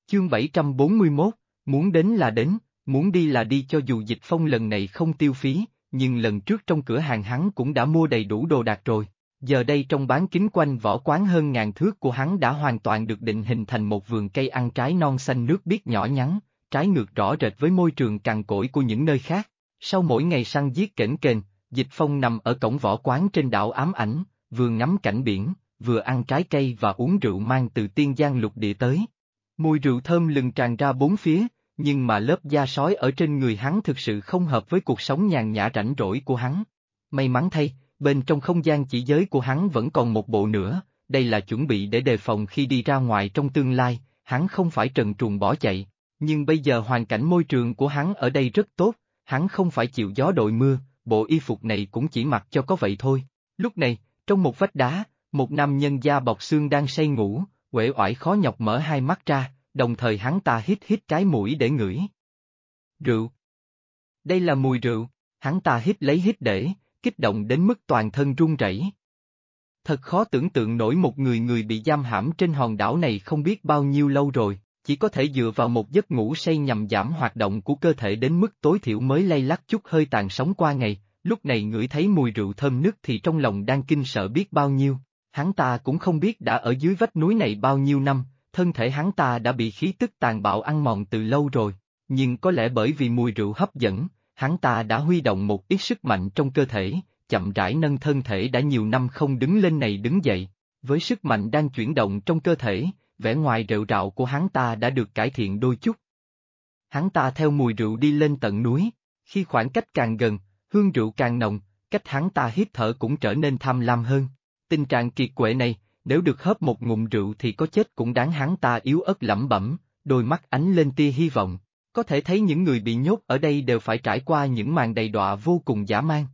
Chương 741, muốn đến là đến, muốn đi là đi. Cho dù Dịch Phong lần này không tiêu phí, nhưng lần trước trong cửa hàng hắn cũng đã mua đầy đủ đồ đạc rồi. Giờ đây trong bán kính quanh võ quán hơn ngàn thước của hắn đã hoàn toàn được định hình thành một vườn cây ăn trái non xanh nước biếc nhỏ nhắn, trái ngược rõ rệt với môi trường cằn cỗi của những nơi khác. Sau mỗi ngày săn giết kễnh kềnh, Dịch Phong nằm ở cổng võ quán trên đảo ám ảnh, vừa ngắm cảnh biển, vừa ăn trái cây và uống rượu mang từ tiên giang lục địa tới. Mùi rượu thơm lừng tràn ra bốn phía, nhưng mà lớp da sói ở trên người hắn thực sự không hợp với cuộc sống nhàn nhã rảnh rỗi của hắn. May mắn thay, bên trong không gian chỉ giới của hắn vẫn còn một bộ nữa, đây là chuẩn bị để đề phòng khi đi ra ngoài trong tương lai, hắn không phải trần truồng bỏ chạy. Nhưng bây giờ hoàn cảnh môi trường của hắn ở đây rất tốt, hắn không phải chịu gió đội mưa, bộ y phục này cũng chỉ mặc cho có vậy thôi. Lúc này, trong một vách đá, một nam nhân da bọc xương đang say ngủ, uể oải khó nhọc mở hai mắt ra, đồng thời hắn ta hít hít cái mũi để ngửi. Rượu. Đây là mùi rượu, hắn ta hít lấy hít để, kích động đến mức toàn thân run rẩy. Thật khó tưởng tượng nổi một người bị giam hãm trên hòn đảo này không biết bao nhiêu lâu rồi, chỉ có thể dựa vào một giấc ngủ say nhằm giảm hoạt động của cơ thể đến mức tối thiểu mới lay lắt chút hơi tàn sống qua ngày, lúc này ngửi thấy mùi rượu thơm nức thì trong lòng đang kinh sợ biết bao nhiêu. Hắn ta cũng không biết đã ở dưới vách núi này bao nhiêu năm, thân thể hắn ta đã bị khí tức tàn bạo ăn mòn từ lâu rồi, nhưng có lẽ bởi vì mùi rượu hấp dẫn, hắn ta đã huy động một ít sức mạnh trong cơ thể, chậm rãi nâng thân thể đã nhiều năm không đứng lên này đứng dậy. Với sức mạnh đang chuyển động trong cơ thể, vẻ ngoài rệu rạo của hắn ta đã được cải thiện đôi chút. Hắn ta theo mùi rượu đi lên tận núi, khi khoảng cách càng gần, hương rượu càng nồng, cách hắn ta hít thở cũng trở nên tham lam hơn. Tình trạng kiệt quệ này, nếu được hớp một ngụm rượu thì có chết cũng đáng. Hắn ta yếu ớt lẩm bẩm, đôi mắt ánh lên tia hy vọng, có thể thấy những người bị nhốt ở đây đều phải trải qua những màn đầy đọa vô cùng dã man.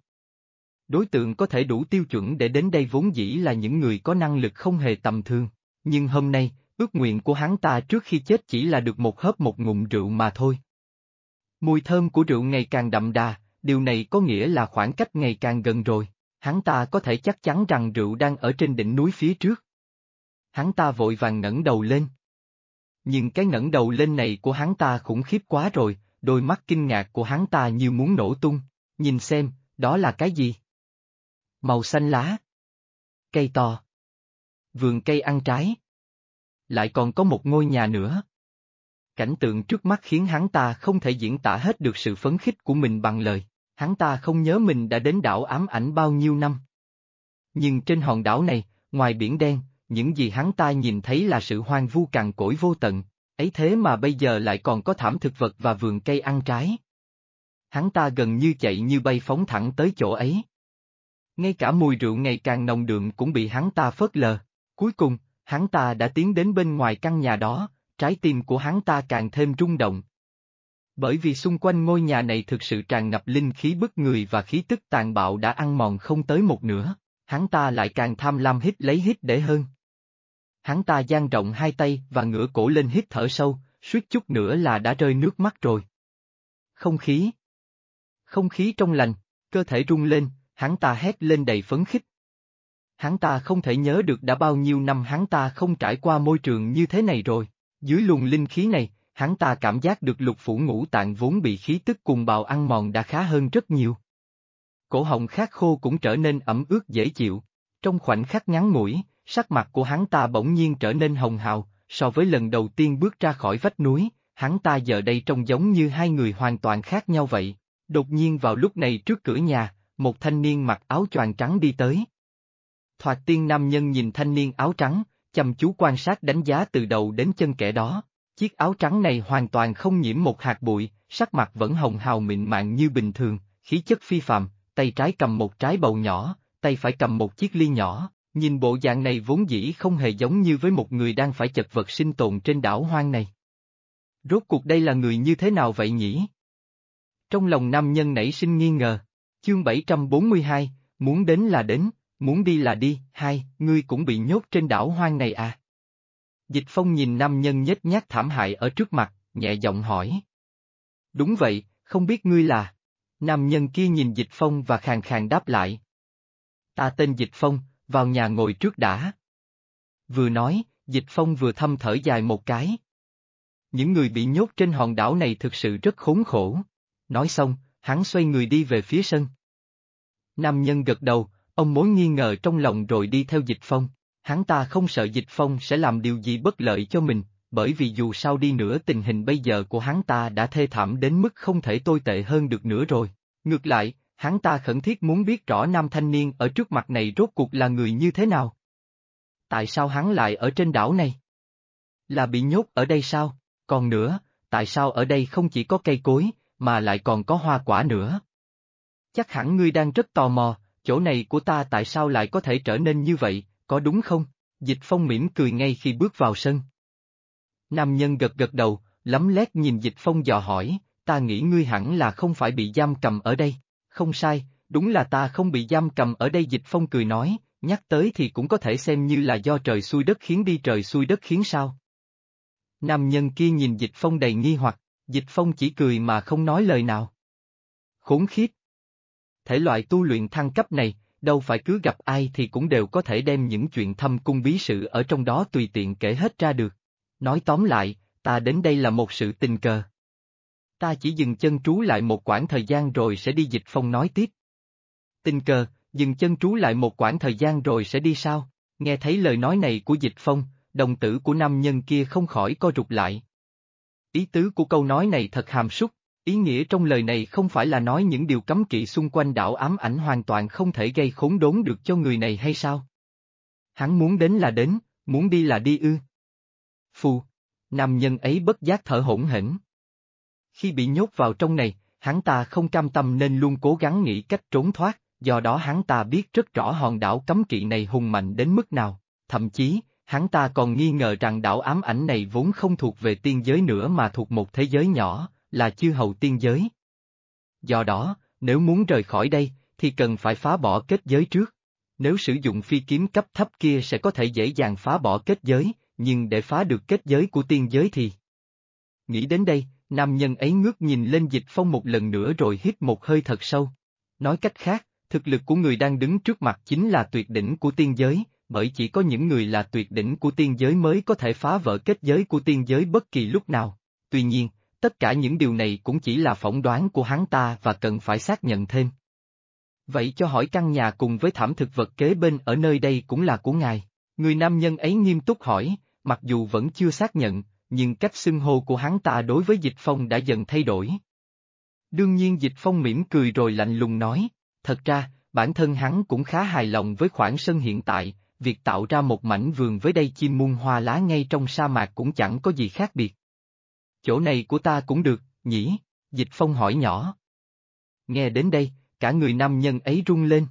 Đối tượng có thể đủ tiêu chuẩn để đến đây vốn dĩ là những người có năng lực không hề tầm thường, nhưng hôm nay, ước nguyện của hắn ta trước khi chết chỉ là được một hớp một ngụm rượu mà thôi. Mùi thơm của rượu ngày càng đậm đà, điều này có nghĩa là khoảng cách ngày càng gần rồi, hắn ta có thể chắc chắn rằng rượu đang ở trên đỉnh núi phía trước. Hắn ta vội vàng ngẩng đầu lên. Nhưng cái ngẩng đầu lên này của hắn ta khủng khiếp quá rồi, đôi mắt kinh ngạc của hắn ta như muốn nổ tung, nhìn xem, đó là cái gì? Màu xanh lá. Cây to. Vườn cây ăn trái. Lại còn có một ngôi nhà nữa. Cảnh tượng trước mắt khiến hắn ta không thể diễn tả hết được sự phấn khích của mình bằng lời, hắn ta không nhớ mình đã đến đảo ám ảnh bao nhiêu năm. Nhưng trên hòn đảo này, ngoài biển đen, những gì hắn ta nhìn thấy là sự hoang vu cằn cỗi vô tận, ấy thế mà bây giờ lại còn có thảm thực vật và vườn cây ăn trái. Hắn ta gần như chạy như bay phóng thẳng tới chỗ ấy. Ngay cả mùi rượu ngày càng nồng đượm cũng bị hắn ta phớt lờ. Cuối cùng, hắn ta đã tiến đến bên ngoài căn nhà đó, trái tim của hắn ta càng thêm rung động. Bởi vì xung quanh ngôi nhà này thực sự tràn ngập linh khí bức người và khí tức tàn bạo đã ăn mòn không tới một nửa, hắn ta lại càng tham lam hít lấy hít để hơn. Hắn ta dang rộng hai tay và ngửa cổ lên hít thở sâu, suýt chút nữa là đã rơi nước mắt rồi. Không khí. Không khí trong lành, cơ thể rung lên, hắn ta hét lên đầy phấn khích. Hắn ta không thể nhớ được đã bao nhiêu năm hắn ta không trải qua môi trường như thế này rồi. Dưới luồng linh khí này, hắn ta cảm giác được lục phủ ngũ tạng vốn bị khí tức cuồng bạo ăn mòn đã khá hơn rất nhiều. Cổ họng khát khô cũng trở nên ẩm ướt dễ chịu. Trong khoảnh khắc ngắn ngủi, sắc mặt của hắn ta bỗng nhiên trở nên hồng hào, so với lần đầu tiên bước ra khỏi vách núi, hắn ta giờ đây trông giống như hai người hoàn toàn khác nhau vậy. Đột nhiên vào lúc này trước cửa nhà, một thanh niên mặc áo choàng trắng đi tới. Thoạt tiên nam nhân nhìn thanh niên áo trắng, chăm chú quan sát đánh giá từ đầu đến chân kẻ đó. Chiếc áo trắng này hoàn toàn không nhiễm một hạt bụi, sắc mặt vẫn hồng hào mịn màng như bình thường, khí chất phi phàm, tay trái cầm một trái bầu nhỏ, tay phải cầm một chiếc ly nhỏ, nhìn bộ dạng này vốn dĩ không hề giống như với một người đang phải chật vật sinh tồn trên đảo hoang này. Rốt cuộc đây là người như thế nào vậy nhỉ? Trong lòng nam nhân nảy sinh nghi ngờ. Chương 742, muốn đến là đến, muốn đi là đi. Hai, ngươi cũng bị nhốt trên đảo hoang này à? Dịch Phong nhìn nam nhân nhếch nhác thảm hại ở trước mặt, nhẹ giọng hỏi. Đúng vậy, không biết ngươi là? Nam nhân kia nhìn Dịch Phong và khàn khàn đáp lại. Ta tên Dịch Phong, vào nhà ngồi trước đã. Vừa nói, Dịch Phong vừa thâm thở dài một cái. những người bị nhốt trên hòn đảo này thực sự rất khốn khổ. Nói xong, hắn xoay người đi về phía sân. Nam nhân gật đầu, ông mối nghi ngờ trong lòng rồi đi theo Dịch Phong. Hắn ta không sợ Dịch Phong sẽ làm điều gì bất lợi cho mình, bởi vì dù sao đi nữa tình hình bây giờ của hắn ta đã thê thảm đến mức không thể tồi tệ hơn được nữa rồi. Ngược lại, hắn ta khẩn thiết muốn biết rõ nam thanh niên ở trước mặt này rốt cuộc là người như thế nào. Tại sao hắn lại ở trên đảo này? Là bị nhốt ở đây sao? Còn nữa, tại sao ở đây không chỉ có cây cối, mà lại còn có hoa quả nữa? Chắc hẳn ngươi đang rất tò mò, chỗ này của ta tại sao lại có thể trở nên như vậy, có đúng không? Dịch Phong mỉm cười ngay khi bước vào sân. Nam nhân gật gật đầu, lấm lét nhìn Dịch Phong dò hỏi, ta nghĩ ngươi hẳn là không phải bị giam cầm ở đây. Không sai, đúng là ta không bị giam cầm ở đây. Dịch Phong cười nói, nhắc tới thì cũng có thể xem như là do trời xui đất khiến đi, trời xui đất khiến sao. Nam nhân kia nhìn Dịch Phong đầy nghi hoặc, Dịch Phong chỉ cười mà không nói lời nào. Khốn khiếp! Thể loại tu luyện thăng cấp này, đâu phải cứ gặp ai thì cũng đều có thể đem những chuyện thâm cung bí sự ở trong đó tùy tiện kể hết ra được. Nói tóm lại, ta đến đây là một sự tình cờ. Ta chỉ dừng chân trú lại một quãng thời gian rồi sẽ đi. Dịch Phong nói tiếp. Tình cờ, dừng chân trú lại một quãng thời gian rồi sẽ đi sao? Nghe thấy lời nói này của Dịch Phong, đồng tử của nam nhân kia không khỏi co rụt lại. Ý tứ của câu nói này thật hàm súc, ý nghĩa trong lời này không phải là nói những điều cấm kỵ xung quanh đảo ám ảnh hoàn toàn không thể gây khốn đốn được cho người này hay sao? Hắn muốn đến là đến, muốn đi là đi ư? Phù, nam nhân ấy bất giác thở hổn hển. Khi bị nhốt vào trong này, hắn ta không cam tâm nên luôn cố gắng nghĩ cách trốn thoát, do đó hắn ta biết rất rõ hòn đảo cấm kỵ này hùng mạnh đến mức nào, thậm chí, hắn ta còn nghi ngờ rằng đảo ám ảnh này vốn không thuộc về tiên giới nữa mà thuộc một thế giới nhỏ, là chư hầu tiên giới. Do đó, nếu muốn rời khỏi đây, thì cần phải phá bỏ kết giới trước. Nếu sử dụng phi kiếm cấp thấp kia sẽ có thể dễ dàng phá bỏ kết giới, nhưng để phá được kết giới của tiên giới thì... Nghĩ đến đây, nam nhân ấy ngước nhìn lên Dịch Phong một lần nữa rồi hít một hơi thật sâu. Nói cách khác, thực lực của người đang đứng trước mặt chính là tuyệt đỉnh của tiên giới, bởi chỉ có những người là tuyệt đỉnh của tiên giới mới có thể phá vỡ kết giới của tiên giới bất kỳ lúc nào. Tuy nhiên, tất cả những điều này cũng chỉ là phỏng đoán của hắn ta và cần phải xác nhận thêm. Vậy cho hỏi căn nhà cùng với thảm thực vật kế bên ở nơi đây cũng là của ngài? Người nam nhân ấy nghiêm túc hỏi, mặc dù vẫn chưa xác nhận, nhưng cách xưng hô của hắn ta đối với Dịch Phong đã dần thay đổi. Đương nhiên Dịch Phong mỉm cười rồi lạnh lùng nói, thật ra, bản thân hắn cũng khá hài lòng với khoảng sân hiện tại, việc tạo ra một mảnh vườn với đầy chim muôn hoa lá ngay trong sa mạc cũng chẳng có gì khác biệt. Chỗ này của ta cũng được, nhỉ? Dịch Phong hỏi nhỏ. Nghe đến đây, cả người nam nhân ấy rung lên.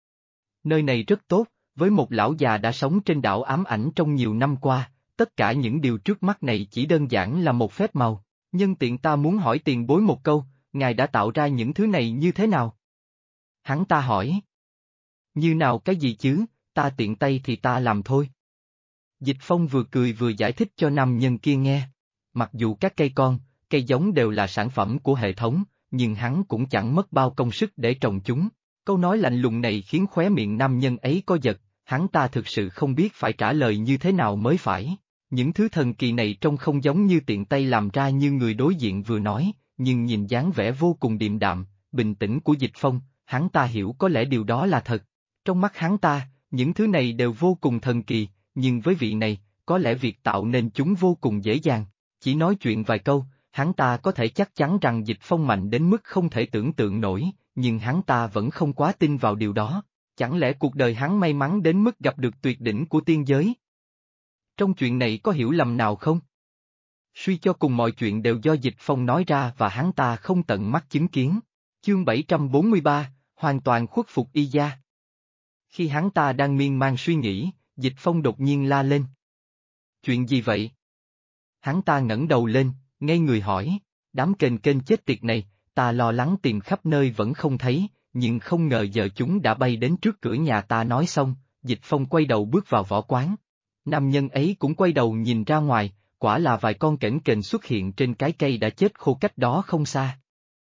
Nơi này rất tốt, với một lão già đã sống trên đảo ám ảnh trong nhiều năm qua, tất cả những điều trước mắt này chỉ đơn giản là một phép màu. Nhân tiện ta muốn hỏi tiền bối một câu, ngài đã tạo ra những thứ này như thế nào? Hắn ta hỏi. Như nào cái gì chứ, ta tiện tay thì ta làm thôi. Dịch Phong vừa cười vừa giải thích cho nam nhân kia nghe. Mặc dù các cây con, cây giống đều là sản phẩm của hệ thống, nhưng hắn cũng chẳng mất bao công sức để trồng chúng. Câu nói lạnh lùng này khiến khóe miệng nam nhân ấy co giật, hắn ta thực sự không biết phải trả lời như thế nào mới phải. Những thứ thần kỳ này trông không giống như tiện tay làm ra như người đối diện vừa nói, nhưng nhìn dáng vẻ vô cùng điềm đạm, bình tĩnh của Dịch Phong, hắn ta hiểu có lẽ điều đó là thật. Trong mắt hắn ta, những thứ này đều vô cùng thần kỳ, nhưng với vị này, có lẽ việc tạo nên chúng vô cùng dễ dàng. Chỉ nói chuyện vài câu, hắn ta có thể chắc chắn rằng Dịch Phong mạnh đến mức không thể tưởng tượng nổi, nhưng hắn ta vẫn không quá tin vào điều đó. Chẳng lẽ cuộc đời hắn may mắn đến mức gặp được tuyệt đỉnh của tiên giới? Trong chuyện này có hiểu lầm nào không? Suy cho cùng mọi chuyện đều do Dịch Phong nói ra và hắn ta không tận mắt chứng kiến. Chương 743, hoàn toàn khuất phục y gia. Khi hắn ta đang miên man suy nghĩ, Dịch Phong đột nhiên la lên. Chuyện gì vậy? Hắn ta ngẩng đầu lên, ngây người hỏi, đám kền kênh chết tiệt này, ta lo lắng tìm khắp nơi vẫn không thấy, nhưng không ngờ giờ chúng đã bay đến trước cửa nhà ta. Nói xong, Dịch Phong quay đầu bước vào võ quán. Nam nhân ấy cũng quay đầu nhìn ra ngoài, quả là vài con kểnh kềnh xuất hiện trên cái cây đã chết khô cách đó không xa.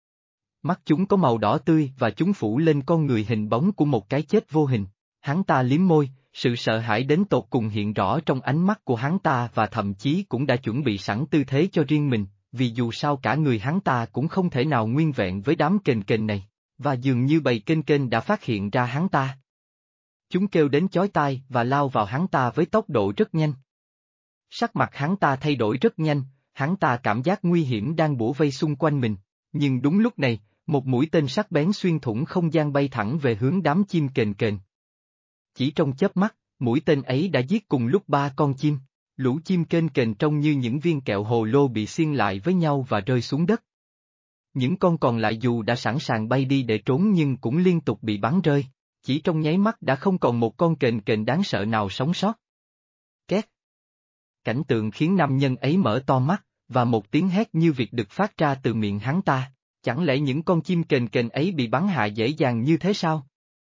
Mắt chúng có màu đỏ tươi và chúng phủ lên con người hình bóng của một cái chết vô hình. Hắn ta liếm môi, sự sợ hãi đến tột cùng hiện rõ trong ánh mắt của hắn ta và thậm chí cũng đã chuẩn bị sẵn tư thế cho riêng mình, vì dù sao cả người hắn ta cũng không thể nào nguyên vẹn với đám kền kền này, và dường như bầy kênh kênh đã phát hiện ra hắn ta. Chúng kêu đến chói tai và lao vào hắn ta với tốc độ rất nhanh. Sắc mặt hắn ta thay đổi rất nhanh, hắn ta cảm giác nguy hiểm đang bủa vây xung quanh mình, nhưng đúng lúc này, một mũi tên sắc bén xuyên thủng không gian bay thẳng về hướng đám chim kền kền. Chỉ trong chớp mắt, mũi tên ấy đã giết cùng lúc 3 con chim, lũ chim kền kền trông như những viên kẹo hồ lô bị xiên lại với nhau và rơi xuống đất. Những con còn lại dù đã sẵn sàng bay đi để trốn nhưng cũng liên tục bị bắn rơi, chỉ trong nháy mắt đã không còn một con kền kền đáng sợ nào sống sót. Két. Cảnh tượng khiến nam nhân ấy mở to mắt, và một tiếng hét như việc được phát ra từ miệng hắn ta, chẳng lẽ những con chim kền kền ấy bị bắn hạ dễ dàng như thế sao?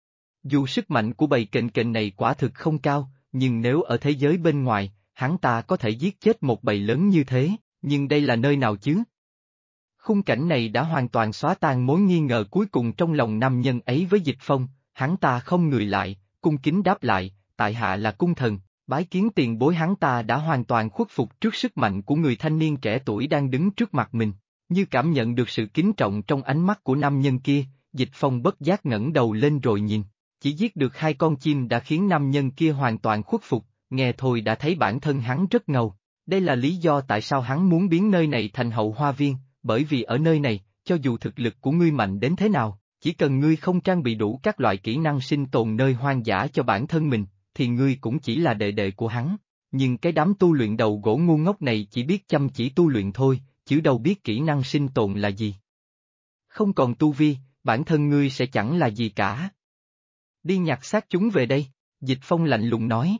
Dù sức mạnh của bầy kền kền này quả thực không cao, nhưng nếu ở thế giới bên ngoài, hắn ta có thể giết chết một bầy lớn như thế, nhưng đây là nơi nào chứ? Khung cảnh này đã hoàn toàn xóa tan mối nghi ngờ cuối cùng trong lòng nam nhân ấy với Dịch Phong, hắn ta không người lại, cung kính đáp lại, tại hạ là cung thần, bái kiến tiền bối. Hắn ta đã hoàn toàn khuất phục trước sức mạnh của người thanh niên trẻ tuổi đang đứng trước mặt mình, như cảm nhận được sự kính trọng trong ánh mắt của nam nhân kia, Dịch Phong bất giác ngẩng đầu lên rồi nhìn, chỉ giết được 2 con chim đã khiến nam nhân kia hoàn toàn khuất phục, nghe thôi đã thấy bản thân hắn rất ngầu, đây là lý do tại sao hắn muốn biến nơi này thành hậu hoa viên. Bởi vì ở nơi này, cho dù thực lực của ngươi mạnh đến thế nào, chỉ cần ngươi không trang bị đủ các loại kỹ năng sinh tồn nơi hoang dã cho bản thân mình, thì ngươi cũng chỉ là đệ đệ của hắn. Nhưng cái đám tu luyện đầu gỗ ngu ngốc này chỉ biết chăm chỉ tu luyện thôi, chứ đâu biết kỹ năng sinh tồn là gì. Không còn tu vi, bản thân ngươi sẽ chẳng là gì cả. Đi nhặt xác chúng về đây, Dịch Phong lạnh lùng nói.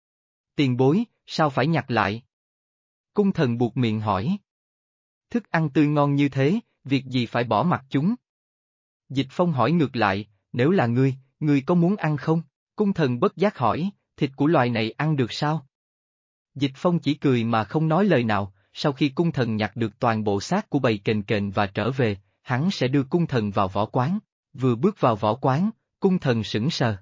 Tiền bối, sao phải nhặt lại? Cung thần buột miệng hỏi. Thức ăn tươi ngon như thế, việc gì phải bỏ mặc chúng? Dịch Phong hỏi ngược lại, nếu là ngươi có muốn ăn không? Cung thần bất giác hỏi, thịt của loài này ăn được sao? Dịch Phong chỉ cười mà không nói lời nào, sau khi cung thần nhặt được toàn bộ xác của bầy kền kền và trở về, hắn sẽ đưa cung thần vào võ quán. Vừa bước vào võ quán, cung thần sững sờ.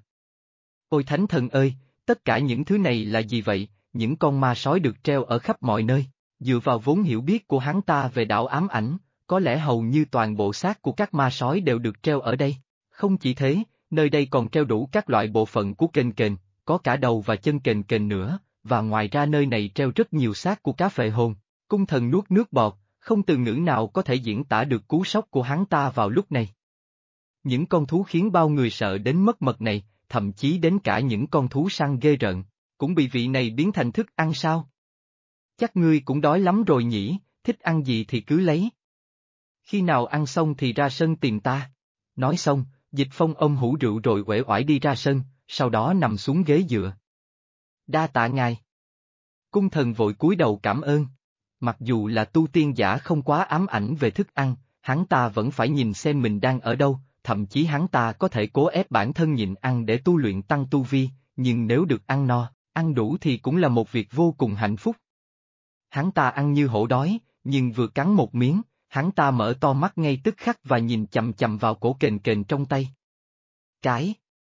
Ôi thánh thần ơi, tất cả những thứ này là gì vậy? Những con ma sói được treo ở khắp mọi nơi. Dựa vào vốn hiểu biết của hắn ta về đảo ám ảnh, có lẽ hầu như toàn bộ xác của các ma sói đều được treo ở đây. Không chỉ thế, nơi đây còn treo đủ các loại bộ phận của kền kền, có cả đầu và chân kền kền nữa, và ngoài ra nơi này treo rất nhiều xác của cá phệ hồn. Cung thần nuốt nước bọt, không từ ngữ nào có thể diễn tả được cú sốc của hắn ta vào lúc này. Những con thú khiến bao người sợ đến mất mật này, thậm chí đến cả những con thú săn ghê rợn, cũng bị vị này biến thành thức ăn sao? Chắc ngươi cũng đói lắm rồi nhỉ, thích ăn gì thì cứ lấy. Khi nào ăn xong thì ra sân tìm ta. Nói xong, Dịch Phong ôm hũ rượu rồi uể oải đi ra sân, sau đó nằm xuống ghế dựa. Đa tạ ngài. Cung thần vội cúi đầu cảm ơn. Mặc dù là tu tiên giả không quá ám ảnh về thức ăn, hắn ta vẫn phải nhìn xem mình đang ở đâu, thậm chí hắn ta có thể cố ép bản thân nhịn ăn để tu luyện tăng tu vi, nhưng nếu được ăn no, ăn đủ thì cũng là một việc vô cùng hạnh phúc. Hắn ta ăn như hổ đói, nhưng vừa cắn một miếng, hắn ta mở to mắt ngay tức khắc và nhìn chằm chằm vào cổ kền kền trong tay. Cái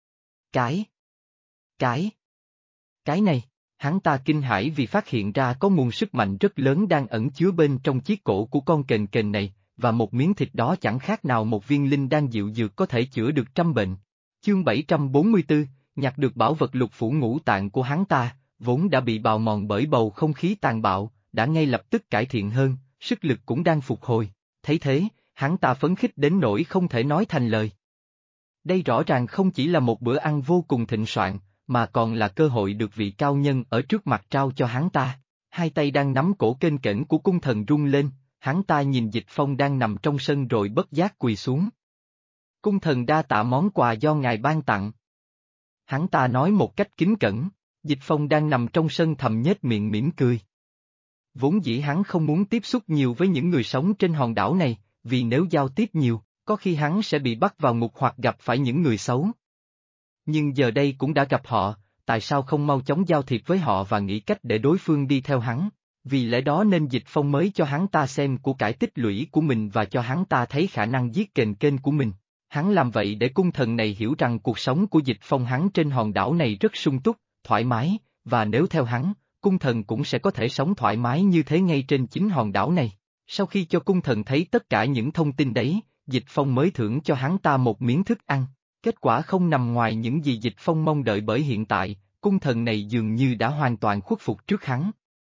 này, hắn ta kinh hãi vì phát hiện ra có nguồn sức mạnh rất lớn đang ẩn chứa bên trong chiếc cổ của con kền kền này, và một miếng thịt đó chẳng khác nào một viên linh đan dịu dược có thể chữa được trăm bệnh. Chương 744, nhặt được bảo vật lục phủ ngũ tạng của hắn ta, vốn đã bị bào mòn bởi bầu không khí tàn bạo, đã ngay lập tức cải thiện hơn, sức lực cũng đang phục hồi, thấy thế, hắn ta phấn khích đến nỗi không thể nói thành lời. Đây rõ ràng không chỉ là một bữa ăn vô cùng thịnh soạn, mà còn là cơ hội được vị cao nhân ở trước mặt trao cho hắn ta. Hai tay đang nắm cổ kênh kẽnh của cung thần rung lên, hắn ta nhìn Dịch Phong đang nằm trong sân rồi bất giác quỳ xuống. Cung thần đa tạ món quà do ngài ban tặng. Hắn ta nói một cách kính cẩn, Dịch Phong đang nằm trong sân thầm nhếch miệng mỉm cười. Vốn dĩ hắn không muốn tiếp xúc nhiều với những người sống trên hòn đảo này, vì nếu giao tiếp nhiều, có khi hắn sẽ bị bắt vào ngục hoặc gặp phải những người xấu. Nhưng giờ đây cũng đã gặp họ, tại sao không mau chóng giao thiệp với họ và nghĩ cách để đối phương đi theo hắn? Vì lẽ đó nên Dịch Phong mới cho hắn ta xem của cải tích lũy của mình và cho hắn ta thấy khả năng giết kền kênh của mình. Hắn làm vậy để cung thần này hiểu rằng cuộc sống của Dịch Phong hắn trên hòn đảo này rất sung túc, thoải mái, và nếu theo hắn, cung thần cũng sẽ có thể sống thoải mái như thế ngay trên chính hòn đảo này. Sau khi cho cung thần thấy tất cả những thông tin đấy, Dịch Phong mới thưởng cho hắn ta một miếng thức ăn. Kết quả không nằm ngoài những gì Dịch Phong mong đợi bởi hiện tại, cung thần này dường như đã hoàn toàn khuất phục trước hắn.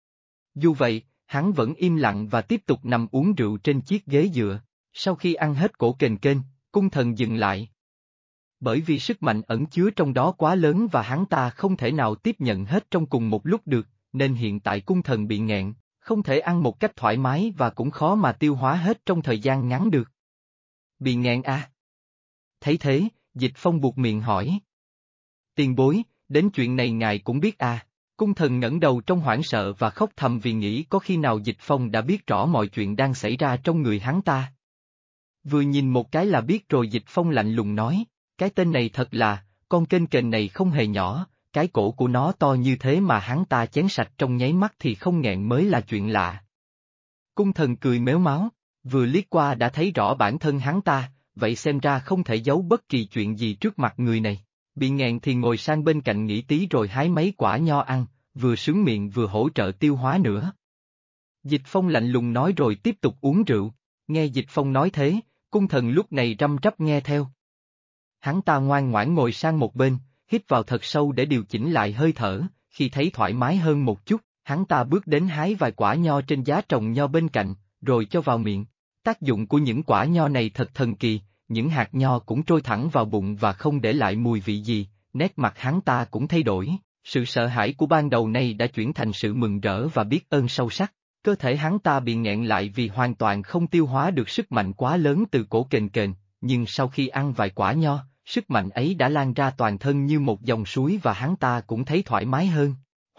Dù vậy, hắn vẫn im lặng và tiếp tục nằm uống rượu trên chiếc ghế dựa. Sau khi ăn hết cổ kềnh kênh, cung thần dừng lại. Bởi vì sức mạnh ẩn chứa trong đó quá lớn và hắn ta không thể nào tiếp nhận hết trong cùng một lúc được, nên hiện tại cung thần bị nghẹn, không thể ăn một cách thoải mái và cũng khó mà tiêu hóa hết trong thời gian ngắn được. Bị nghẹn à? Thấy thế, Dịch Phong buột miệng hỏi. Tiền bối, đến chuyện này ngài cũng biết à? Cung thần ngẩng đầu trong hoảng sợ và khóc thầm vì nghĩ có khi nào Dịch Phong đã biết rõ mọi chuyện đang xảy ra trong người hắn ta. Vừa nhìn một cái là biết rồi. Dịch Phong lạnh lùng nói, cái tên này thật là, con kênh kền này không hề nhỏ, cái cổ của nó to như thế mà hắn ta chén sạch trong nháy mắt thì không nghẹn mới là chuyện lạ. Cung thần cười mếu máo, vừa liếc qua đã thấy rõ bản thân hắn ta, vậy xem ra không thể giấu bất kỳ chuyện gì trước mặt người này. Bị nghẹn thì ngồi sang bên cạnh nghỉ tí rồi hái mấy quả nho ăn, vừa sướng miệng vừa hỗ trợ tiêu hóa nữa. Dịch Phong lạnh lùng nói rồi tiếp tục uống rượu, nghe Dịch Phong nói thế, cung thần lúc này răm rắp nghe theo. Hắn ta ngoan ngoãn ngồi sang một bên, hít vào thật sâu để điều chỉnh lại hơi thở, khi thấy thoải mái hơn một chút, hắn ta bước đến hái vài quả nho trên giá trồng nho bên cạnh, rồi cho vào miệng. Tác dụng của những quả nho này thật thần kỳ, những hạt nho cũng trôi thẳng vào bụng và không để lại mùi vị gì, nét mặt hắn ta cũng thay đổi, sự sợ hãi của ban đầu này đã chuyển thành sự mừng rỡ và biết ơn sâu sắc. Cơ thể hắn ta bị nghẹn lại vì hoàn toàn không tiêu hóa được sức mạnh quá lớn từ cổ kềnh kềnh, nhưng sau khi ăn vài quả nho, sức mạnh ấy đã lan ra toàn thân như một dòng suối và hắn ta cũng thấy thoải mái hơn.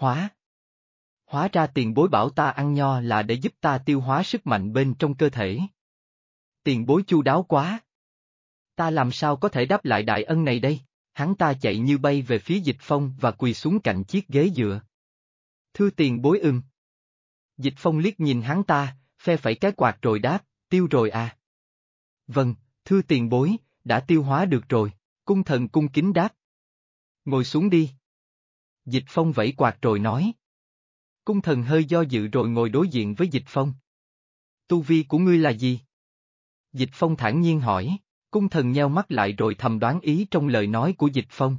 Hóa ra tiền bối bảo ta ăn nho là để giúp ta tiêu hóa sức mạnh bên trong cơ thể. Tiền bối chu đáo quá. Ta làm sao có thể đáp lại đại ân này đây? Hắn ta chạy như bay về phía Dịch Phong và quỳ xuống cạnh chiếc ghế dựa. Thưa tiền bối ưng. Dịch Phong liếc nhìn hắn ta, phe phẩy cái quạt rồi đáp, tiêu rồi à? Vâng, thưa tiền bối, đã tiêu hóa được rồi, cung thần cung kính đáp. Ngồi xuống đi. Dịch Phong vẫy quạt rồi nói. Cung thần hơi do dự rồi ngồi đối diện với Dịch Phong. Tu vi của ngươi là gì? Dịch Phong thản nhiên hỏi, cung thần nheo mắt lại rồi thầm đoán ý trong lời nói của Dịch Phong.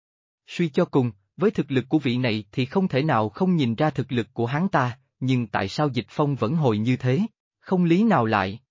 Suy cho cùng, với thực lực của vị này thì không thể nào không nhìn ra thực lực của hắn ta, nhưng tại sao Dịch Phong vẫn hồi như thế, không lý nào lại.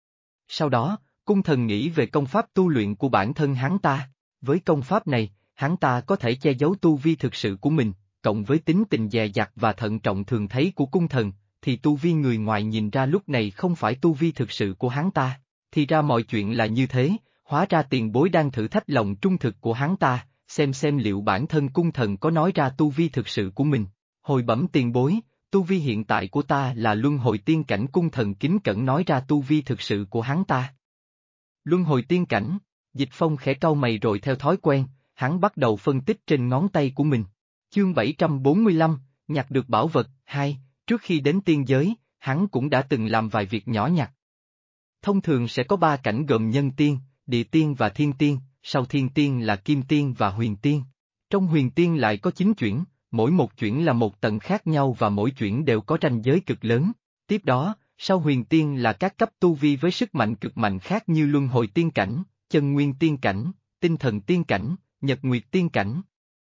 Sau đó, cung thần nghĩ về công pháp tu luyện của bản thân hắn ta, với công pháp này, hắn ta có thể che giấu tu vi thực sự của mình, cộng với tính tình dè dặt và thận trọng thường thấy của cung thần, thì tu vi người ngoài nhìn ra lúc này không phải tu vi thực sự của hắn ta. Thì ra mọi chuyện là như thế, hóa ra tiền bối đang thử thách lòng trung thực của hắn ta, xem liệu bản thân cung thần có nói ra tu vi thực sự của mình. Hồi bẩm tiền bối, tu vi hiện tại của ta là luân hồi tiên cảnh. Cung thần kính cẩn nói ra tu vi thực sự của hắn ta. Luân hồi tiên cảnh, Dịch Phong khẽ cau mày rồi theo thói quen, hắn bắt đầu phân tích trên ngón tay của mình. Chương 745, nhặt được bảo vật. 2, trước khi đến tiên giới, hắn cũng đã từng làm vài việc nhỏ nhặt. Thông thường sẽ có 3 cảnh gồm nhân tiên, địa tiên và thiên tiên, sau thiên tiên là kim tiên và huyền tiên. Trong huyền tiên lại có 9 chuyển, mỗi một chuyển là một tầng khác nhau và mỗi chuyển đều có ranh giới cực lớn. Tiếp đó, sau huyền tiên là các cấp tu vi với sức mạnh cực mạnh khác như luân hồi tiên cảnh, chân nguyên tiên cảnh, tinh thần tiên cảnh, nhật nguyệt tiên cảnh.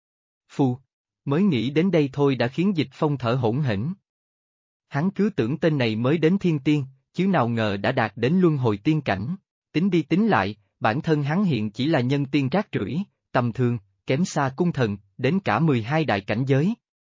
Phù, mới nghĩ đến đây thôi đã khiến Dịch Phong thở hổn hển. Hắn cứ tưởng tên này mới đến thiên tiên, chứ nào ngờ đã đạt đến luân hồi tiên cảnh. Tính đi tính lại, bản thân hắn hiện chỉ là nhân tiên rác rưởi, tầm thường, kém xa cung thần, đến cả 12 đại cảnh giới.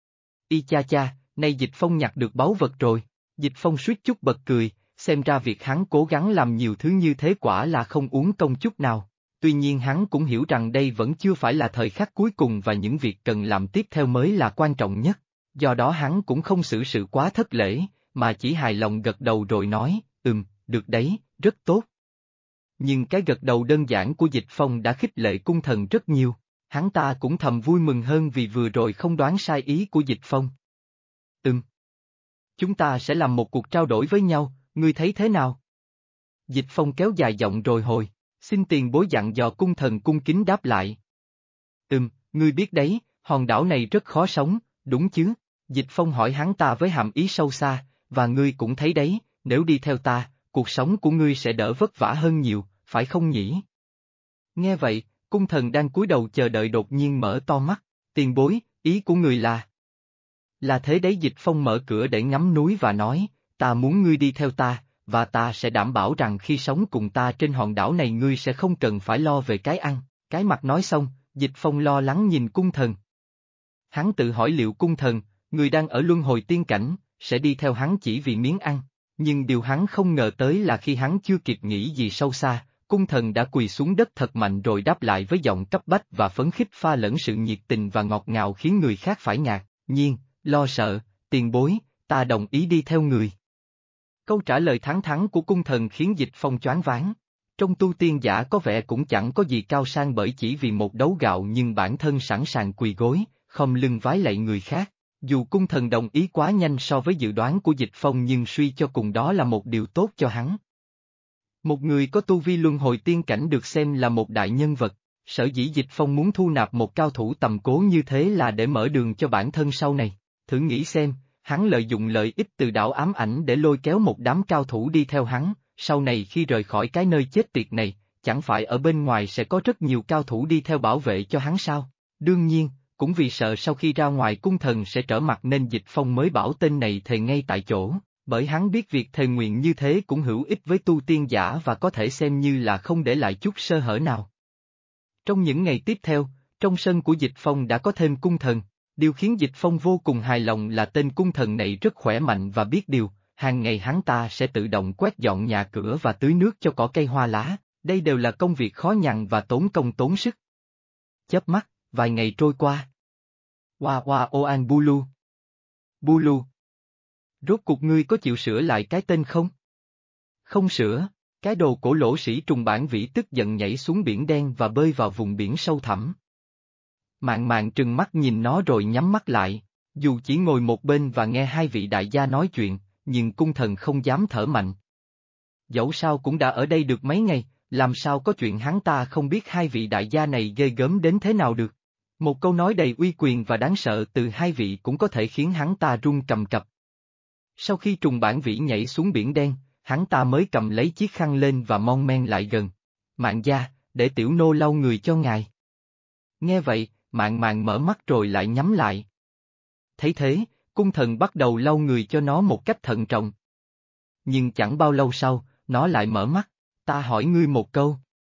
Y cha cha, nay Dịch Phong nhặt được báu vật rồi. Dịch Phong suýt chút bật cười, xem ra việc hắn cố gắng làm nhiều thứ như thế quả là không uống công chút nào. Tuy nhiên hắn cũng hiểu rằng đây vẫn chưa phải là thời khắc cuối cùng và những việc cần làm tiếp theo mới là quan trọng nhất. Do đó hắn cũng không xử sự quá thất lễ, mà chỉ hài lòng gật đầu rồi nói, được đấy, rất tốt. Nhưng cái gật đầu đơn giản của Dịch Phong đã khích lệ cung thần rất nhiều, hắn ta cũng thầm vui mừng hơn vì vừa rồi không đoán sai ý của Dịch Phong. Chúng ta sẽ làm một cuộc trao đổi với nhau, ngươi thấy thế nào? Dịch Phong kéo dài giọng rồi hồi, xin tiền bối dặn dò. Cung thần cung kính đáp lại. Ngươi biết đấy, hòn đảo này rất khó sống, đúng chứ? Dịch Phong hỏi hắn ta với hàm ý sâu xa, và ngươi cũng thấy đấy, nếu đi theo ta, cuộc sống của ngươi sẽ đỡ vất vả hơn nhiều, phải không nhỉ? Nghe vậy, cung thần đang cúi đầu chờ đợi đột nhiên mở to mắt, tiền bối, ý của người là... Là thế đấy. Dịch Phong mở cửa để ngắm núi và nói, ta muốn ngươi đi theo ta, và ta sẽ đảm bảo rằng khi sống cùng ta trên hòn đảo này ngươi sẽ không cần phải lo về cái ăn. Cái mặt nói xong, Dịch Phong lo lắng nhìn cung thần. Hắn tự hỏi liệu cung thần, người đang ở luân hồi tiên cảnh, sẽ đi theo hắn chỉ vì miếng ăn. Nhưng điều hắn không ngờ tới là khi hắn chưa kịp nghĩ gì sâu xa, cung thần đã quỳ xuống đất thật mạnh rồi đáp lại với giọng cấp bách và phấn khích pha lẫn sự nhiệt tình và ngọt ngào khiến người khác phải ngạc nhiên, lo sợ, tiền bối, ta đồng ý đi theo người. Câu trả lời thẳng thắn của cung thần khiến Dịch Phong choáng váng. Trong tu tiên giả có vẻ cũng chẳng có gì cao sang bởi chỉ vì một đấu gạo nhưng bản thân sẵn sàng quỳ gối, không lưng vái lạy người khác. Dù cung thần đồng ý quá nhanh so với dự đoán của Dịch Phong nhưng suy cho cùng đó là một điều tốt cho hắn. Một người có tu vi luân hồi tiên cảnh được xem là một đại nhân vật, sở dĩ Dịch Phong muốn thu nạp một cao thủ tầm cố như thế là để mở đường cho bản thân sau này. Thử nghĩ xem, hắn lợi dụng lợi ích từ đảo ám ảnh để lôi kéo một đám cao thủ đi theo hắn, sau này khi rời khỏi cái nơi chết tiệt này, chẳng phải ở bên ngoài sẽ có rất nhiều cao thủ đi theo bảo vệ cho hắn sao? Đương nhiên, cũng vì sợ sau khi ra ngoài cung thần sẽ trở mặt nên Dịch Phong mới bảo tên này thề ngay tại chỗ, bởi hắn biết việc thề nguyện như thế cũng hữu ích với tu tiên giả và có thể xem như là không để lại chút sơ hở nào. Trong những ngày tiếp theo, trong sân của Dịch Phong đã có thêm cung thần. Điều khiến Dịch Phong vô cùng hài lòng là tên cung thần này rất khỏe mạnh và biết điều, hàng ngày hắn ta sẽ tự động quét dọn nhà cửa và tưới nước cho cỏ cây hoa lá, đây đều là công việc khó nhằn và tốn công tốn sức. Chớp mắt, vài ngày trôi qua. Hoa hoa Oan Bulu. Bulu. Rốt cuộc ngươi có chịu sửa lại cái tên không? Không sửa, cái đồ cổ lỗ sĩ trùng bản vĩ tức giận nhảy xuống biển đen và bơi vào vùng biển sâu thẳm. Mạn Mạn trừng mắt nhìn nó rồi nhắm mắt lại, dù chỉ ngồi một bên và nghe hai vị đại gia nói chuyện, nhưng cung thần không dám thở mạnh. Dẫu sao cũng đã ở đây được mấy ngày, làm sao có chuyện hắn ta không biết hai vị đại gia này ghê gớm đến thế nào được. Một câu nói đầy uy quyền và đáng sợ từ hai vị cũng có thể khiến hắn ta run cầm cập. Sau khi trùng bản vĩ nhảy xuống biển đen, hắn ta mới cầm lấy chiếc khăn lên và mon men lại gần. Mạn gia, để tiểu nô lau người cho ngài. Nghe vậy, Mạn Mạn mở mắt rồi lại nhắm lại. Thấy thế, cung thần bắt đầu lau người cho nó một cách thận trọng. Nhưng chẳng bao lâu sau, nó lại mở mắt, ta hỏi ngươi một câu.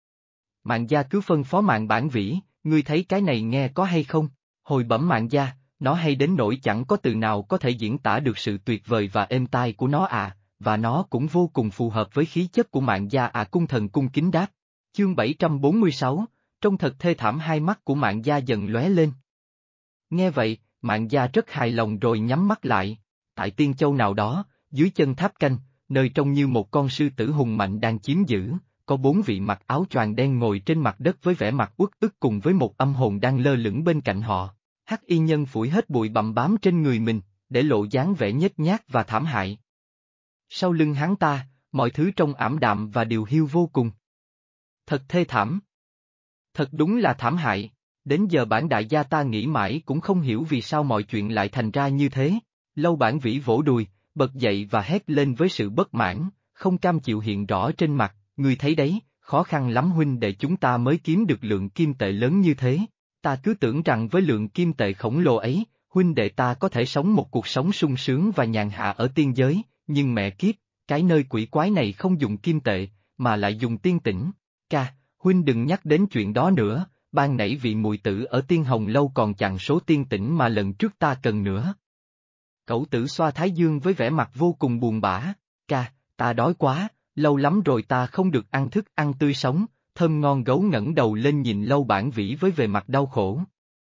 Mạn gia cứ phân phó Mạn Bản Vĩ, ngươi thấy cái này nghe có hay không? Hồi bẩm Mạn gia, nó hay đến nỗi chẳng có từ nào có thể diễn tả được sự tuyệt vời và êm tai của nó à, và nó cũng vô cùng phù hợp với khí chất của Mạn gia à. Cung thần cung kính đáp. Chương 746, trông thật thê thảm. Hai mắt của Mạn gia dần lóe lên. Nghe vậy, Mạn gia rất hài lòng rồi nhắm mắt lại. Tại Tiên Châu nào đó, dưới chân tháp canh, nơi trông như một con sư tử hùng mạnh đang chiếm giữ, có 4 vị mặc áo choàng đen ngồi trên mặt đất với vẻ mặt uất ức cùng với một âm hồn đang lơ lửng bên cạnh họ. Hắc y nhân phủi hết bụi bặm bám trên người mình, để lộ dáng vẻ nhếch nhác và thảm hại. Sau lưng hắn ta, mọi thứ trông ảm đạm và điều hiu vô cùng. Thật thê thảm. Thật đúng là thảm hại, đến giờ bản đại gia ta nghĩ mãi cũng không hiểu vì sao mọi chuyện lại thành ra như thế. Lâu Bản Vĩ vỗ đùi, bật dậy và hét lên với sự bất mãn, không cam chịu hiện rõ trên mặt, ngươi thấy đấy, khó khăn lắm huynh để chúng ta mới kiếm được lượng kim tệ lớn như thế. Ta cứ tưởng rằng với lượng kim tệ khổng lồ ấy, huynh đệ ta có thể sống một cuộc sống sung sướng và nhàn hạ ở tiên giới, nhưng mẹ kiếp, cái nơi quỷ quái này không dùng kim tệ, mà lại dùng tiên tĩnh. Ca, huynh đừng nhắc đến chuyện đó nữa, ban nãy vị mùi tử ở Tiên Hồng Lâu còn chặn số tiên tĩnh mà lần trước ta cần nữa. Cẩu tử xoa thái dương với vẻ mặt vô cùng buồn bã. Ca, ta đói quá, lâu lắm rồi ta không được ăn thức ăn tươi sống. Thơm ngon gấu ngẩng đầu lên nhìn Lâu Bản Vĩ với vẻ mặt đau khổ.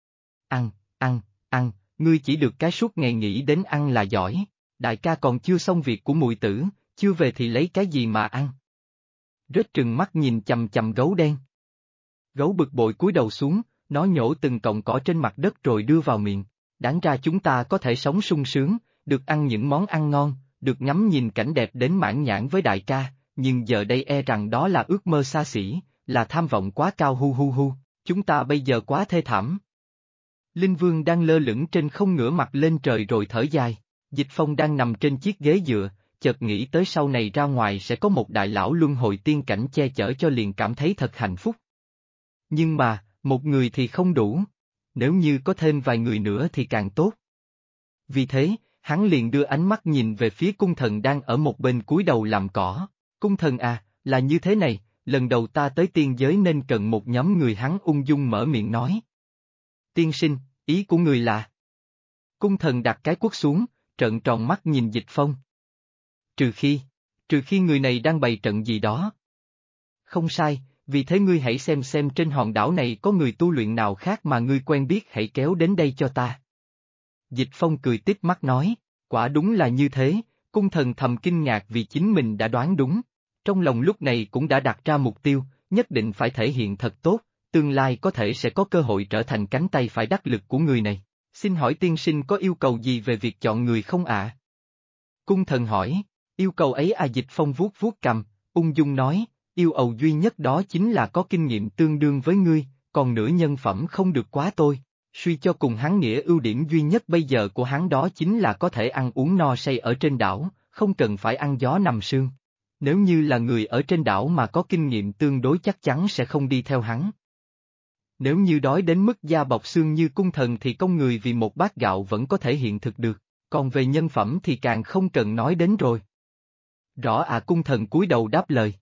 Ăn, ngươi chỉ được cái suốt ngày nghĩ đến ăn là giỏi. Đại ca còn chưa xong việc của mùi tử, chưa về thì lấy cái gì mà ăn. Rết trừng mắt nhìn chằm chằm gấu đen. Gấu bực bội cúi đầu xuống, nó nhổ từng cọng cỏ trên mặt đất rồi đưa vào miệng. Đáng ra chúng ta có thể sống sung sướng, được ăn những món ăn ngon, được ngắm nhìn cảnh đẹp đến mãn nhãn với đại ca, nhưng giờ đây e rằng đó là ước mơ xa xỉ, là tham vọng quá cao hu hu hu, chúng ta bây giờ quá thê thảm. Linh Vương đang lơ lửng trên không ngửa mặt lên trời rồi thở dài. Dịch Phong đang nằm trên chiếc ghế dựa, chợt nghĩ tới sau này ra ngoài sẽ có một đại lão luân hồi tiên cảnh che chở cho liền cảm thấy thật hạnh phúc. Nhưng mà, một người thì không đủ. Nếu như có thêm vài người nữa thì càng tốt. Vì thế, hắn liền đưa ánh mắt nhìn về phía cung thần đang ở một bên cúi đầu làm cỏ. Cung thần à, là như thế này, lần đầu ta tới tiên giới nên cần một nhóm người, hắn ung dung mở miệng nói. Tiên sinh, ý của người là? Cung thần đặt cái cuốc xuống, trợn tròn mắt nhìn Dịch Phong. Trừ khi người này đang bày trận gì đó. Không sai, vì thế ngươi hãy xem trên hòn đảo này có người tu luyện nào khác mà ngươi quen biết, hãy kéo đến đây cho ta. Dịch Phong cười tít mắt nói, quả đúng là như thế, cung thần thầm kinh ngạc vì chính mình đã đoán đúng. Trong lòng lúc này cũng đã đặt ra mục tiêu, nhất định phải thể hiện thật tốt, tương lai có thể sẽ có cơ hội trở thành cánh tay phải đắc lực của người này. Xin hỏi tiên sinh có yêu cầu gì về việc chọn người không ạ? Cung thần hỏi, yêu cầu ấy à? Dịch Phong vuốt vuốt cằm, ung dung nói, yêu cầu duy nhất đó chính là có kinh nghiệm tương đương với ngươi, còn nữa nhân phẩm không được quá tồi. Suy cho cùng hắn nghĩa ưu điểm duy nhất bây giờ của hắn đó chính là có thể ăn uống no say ở trên đảo, không cần phải ăn gió nằm sương. Nếu như là người ở trên đảo mà có kinh nghiệm tương đối chắc chắn sẽ không đi theo hắn. Nếu như đói đến mức da bọc xương như cung thần thì con người vì một bát gạo vẫn có thể hiện thực được, còn về nhân phẩm thì càng không cần nói đến rồi. Rõ à, cung thần cúi đầu đáp lời.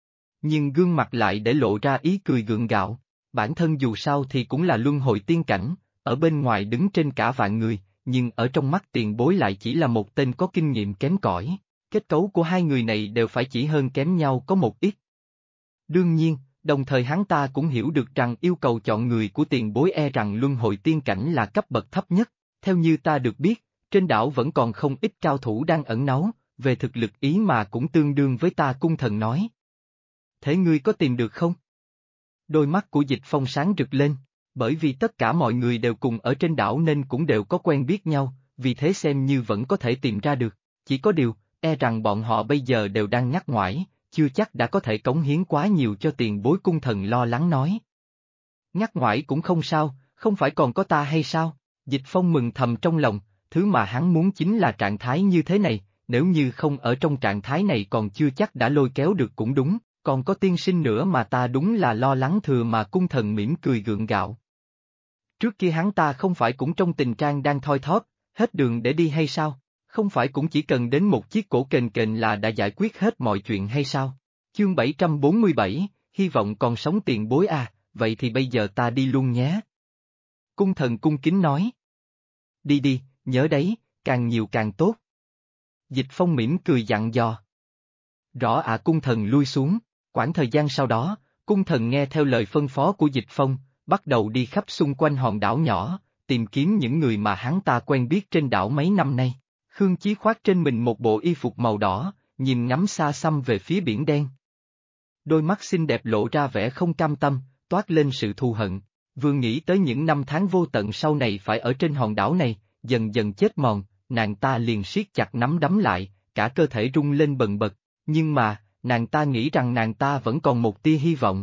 Nhưng gương mặt lại để lộ ra ý cười gượng gạo, bản thân dù sao thì cũng là luân hồi tiên cảnh, ở bên ngoài đứng trên cả vạn người, nhưng ở trong mắt tiền bối lại chỉ là một tên có kinh nghiệm kém cỏi. Kết cấu của hai người này đều phải chỉ hơn kém nhau có một ít. Đương nhiên, đồng thời hắn ta cũng hiểu được rằng yêu cầu chọn người của tiền bối e rằng luân hồi tiên cảnh là cấp bậc thấp nhất, theo như ta được biết, trên đảo vẫn còn không ít cao thủ đang ẩn náu, về thực lực ý mà cũng tương đương với ta, cung thần nói. Thế ngươi có tìm được không? Đôi mắt của Dịch Phong sáng rực lên, bởi vì tất cả mọi người đều cùng ở trên đảo nên cũng đều có quen biết nhau, vì thế xem như vẫn có thể tìm ra được, chỉ có điều, e rằng bọn họ bây giờ đều đang ngắt ngoải, chưa chắc đã có thể cống hiến quá nhiều cho tiền bối, cung thần lo lắng nói. Ngắt ngoải cũng không sao, không phải còn có ta hay sao? Dịch Phong mừng thầm trong lòng, thứ mà hắn muốn chính là trạng thái như thế này, nếu như không ở trong trạng thái này còn chưa chắc đã lôi kéo được cũng đúng, còn có tiên sinh nữa mà ta đúng là lo lắng thừa mà, cung thần mỉm cười gượng gạo. Trước kia hắn ta không phải cũng trong tình trạng đang thoi thóp, hết đường để đi hay sao? Không phải cũng chỉ cần đến một chiếc cổ kềnh kềnh là đã giải quyết hết mọi chuyện hay sao? Chương 747, hy vọng còn sống tiền bối à, vậy thì bây giờ ta đi luôn nhé. Cung thần cung kính nói. Đi đi, nhớ đấy, càng nhiều càng tốt. Dịch Phong mỉm cười dặn dò. Rõ ạ, cung thần lui xuống, khoảng thời gian sau đó, cung thần nghe theo lời phân phó của Dịch Phong, bắt đầu đi khắp xung quanh hòn đảo nhỏ, tìm kiếm những người mà hắn ta quen biết trên đảo mấy năm nay. Khương Chí khoác trên mình một bộ y phục màu đỏ, nhìn ngắm xa xăm về phía biển đen. Đôi mắt xinh đẹp lộ ra vẻ không cam tâm, toát lên sự thù hận. Vừa nghĩ tới những năm tháng vô tận sau này phải ở trên hòn đảo này, dần dần chết mòn, nàng ta liền siết chặt nắm đấm lại, cả cơ thể rung lên bần bật. Nhưng mà, nàng ta nghĩ rằng nàng ta vẫn còn một tia hy vọng.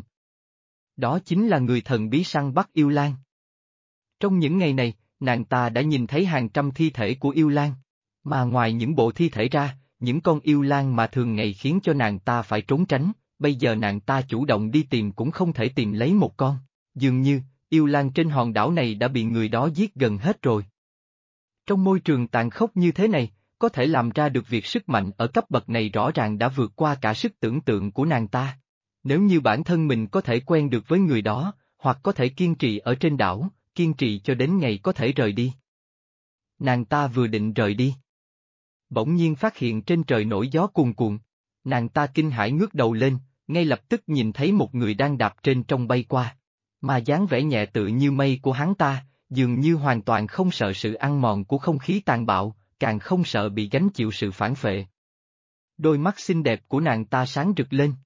Đó chính là người thần bí săn bắt yêu lang. Trong những ngày này, nàng ta đã nhìn thấy hàng trăm thi thể của yêu lang. Mà ngoài những bộ thi thể ra, những con yêu lang mà thường ngày khiến cho nàng ta phải trốn tránh, bây giờ nàng ta chủ động đi tìm cũng không thể tìm lấy một con. Dường như, yêu lang trên hòn đảo này đã bị người đó giết gần hết rồi. Trong môi trường tàn khốc như thế này, có thể làm ra được việc sức mạnh ở cấp bậc này rõ ràng đã vượt qua cả sức tưởng tượng của nàng ta. Nếu như bản thân mình có thể quen được với người đó, hoặc có thể kiên trì ở trên đảo, kiên trì cho đến ngày có thể rời đi. Nàng ta vừa định rời đi. Bỗng nhiên phát hiện trên trời nổi gió cuồn cuộn. Nàng ta kinh hãi ngước đầu lên, ngay lập tức nhìn thấy một người đang đạp trên trong bay qua. Mà dáng vẻ nhẹ tự như mây của hắn ta, dường như hoàn toàn không sợ sự ăn mòn của không khí tàn bạo, càng không sợ bị gánh chịu sự phản phệ. Đôi mắt xinh đẹp của nàng ta sáng rực lên.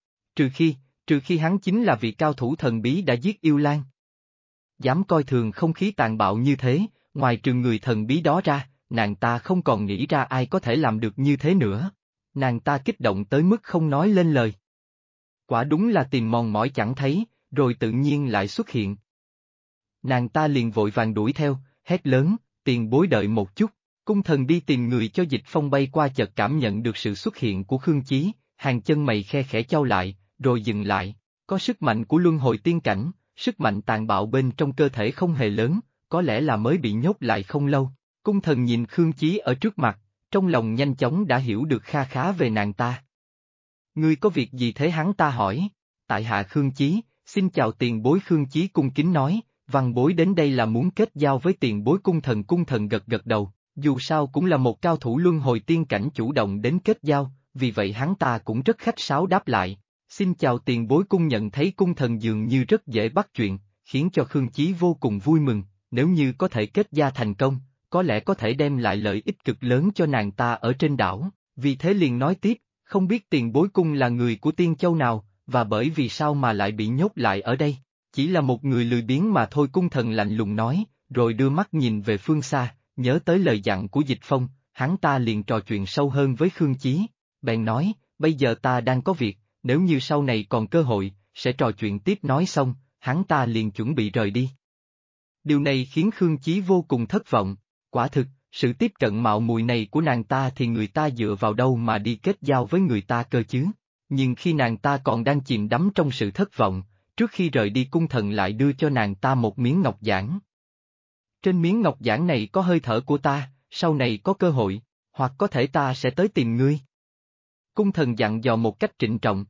Trừ khi hắn chính là vị cao thủ thần bí đã giết yêu lang. Dám coi thường không khí tàn bạo như thế, ngoài trừ người thần bí đó ra, nàng ta không còn nghĩ ra ai có thể làm được như thế nữa. Nàng ta kích động tới mức không nói lên lời. Quả đúng là tìm mòn mỏi chẳng thấy, rồi tự nhiên lại xuất hiện. Nàng ta liền vội vàng đuổi theo, hét lớn, tiền bối đợi một chút. Cung thần đi tìm người cho Dịch Phong bay qua chợt cảm nhận được sự xuất hiện của Khương Chí, hàng chân mày khe khẽ chau lại, rồi dừng lại. Có sức mạnh của luân hồi tiên cảnh, sức mạnh tàn bạo bên trong cơ thể không hề lớn, có lẽ là mới bị nhốt lại không lâu. Cung thần nhìn Khương Chí ở trước mặt, trong lòng nhanh chóng đã hiểu được kha khá về nàng ta. Ngươi có việc gì thế, hắn ta hỏi. Tại hạ Khương Chí, xin chào tiền bối. Khương Chí cung kính nói, văn bối đến đây là muốn kết giao với tiền bối. Cung thần gật gật đầu, dù sao cũng là một cao thủ luân hồi tiên cảnh chủ động đến kết giao, vì vậy hắn ta cũng rất khách sáo đáp lại. Xin chào tiền bối. Cung nhận thấy cung thần dường như rất dễ bắt chuyện, khiến cho Khương Chí vô cùng vui mừng, nếu như có thể kết gia thành công, có lẽ có thể đem lại lợi ích cực lớn cho nàng ta ở trên đảo, vì thế liền nói tiếp, không biết tiền bối cung là người của Tiên Châu nào, và bởi vì sao mà lại bị nhốt lại ở đây, chỉ là một người lười biếng mà thôi. Cung thần lạnh lùng nói, rồi đưa mắt nhìn về phương xa, nhớ tới lời dặn của Dịch Phong, hắn ta liền trò chuyện sâu hơn với Khương Chí, bèn nói, bây giờ ta đang có việc, nếu như sau này còn cơ hội, sẽ trò chuyện tiếp. Nói xong, hắn ta liền chuẩn bị rời đi. Điều này khiến Khương Chí vô cùng thất vọng, quả thực, sự tiếp cận mạo muội này của nàng ta thì người ta dựa vào đâu mà đi kết giao với người ta cơ chứ, nhưng khi nàng ta còn đang chìm đắm trong sự thất vọng, trước khi rời đi cung thần lại đưa cho nàng ta một miếng ngọc giản. Trên miếng ngọc giản này có hơi thở của ta, sau này có cơ hội, hoặc có thể ta sẽ tới tìm ngươi. Cung thần dặn dò một cách trịnh trọng.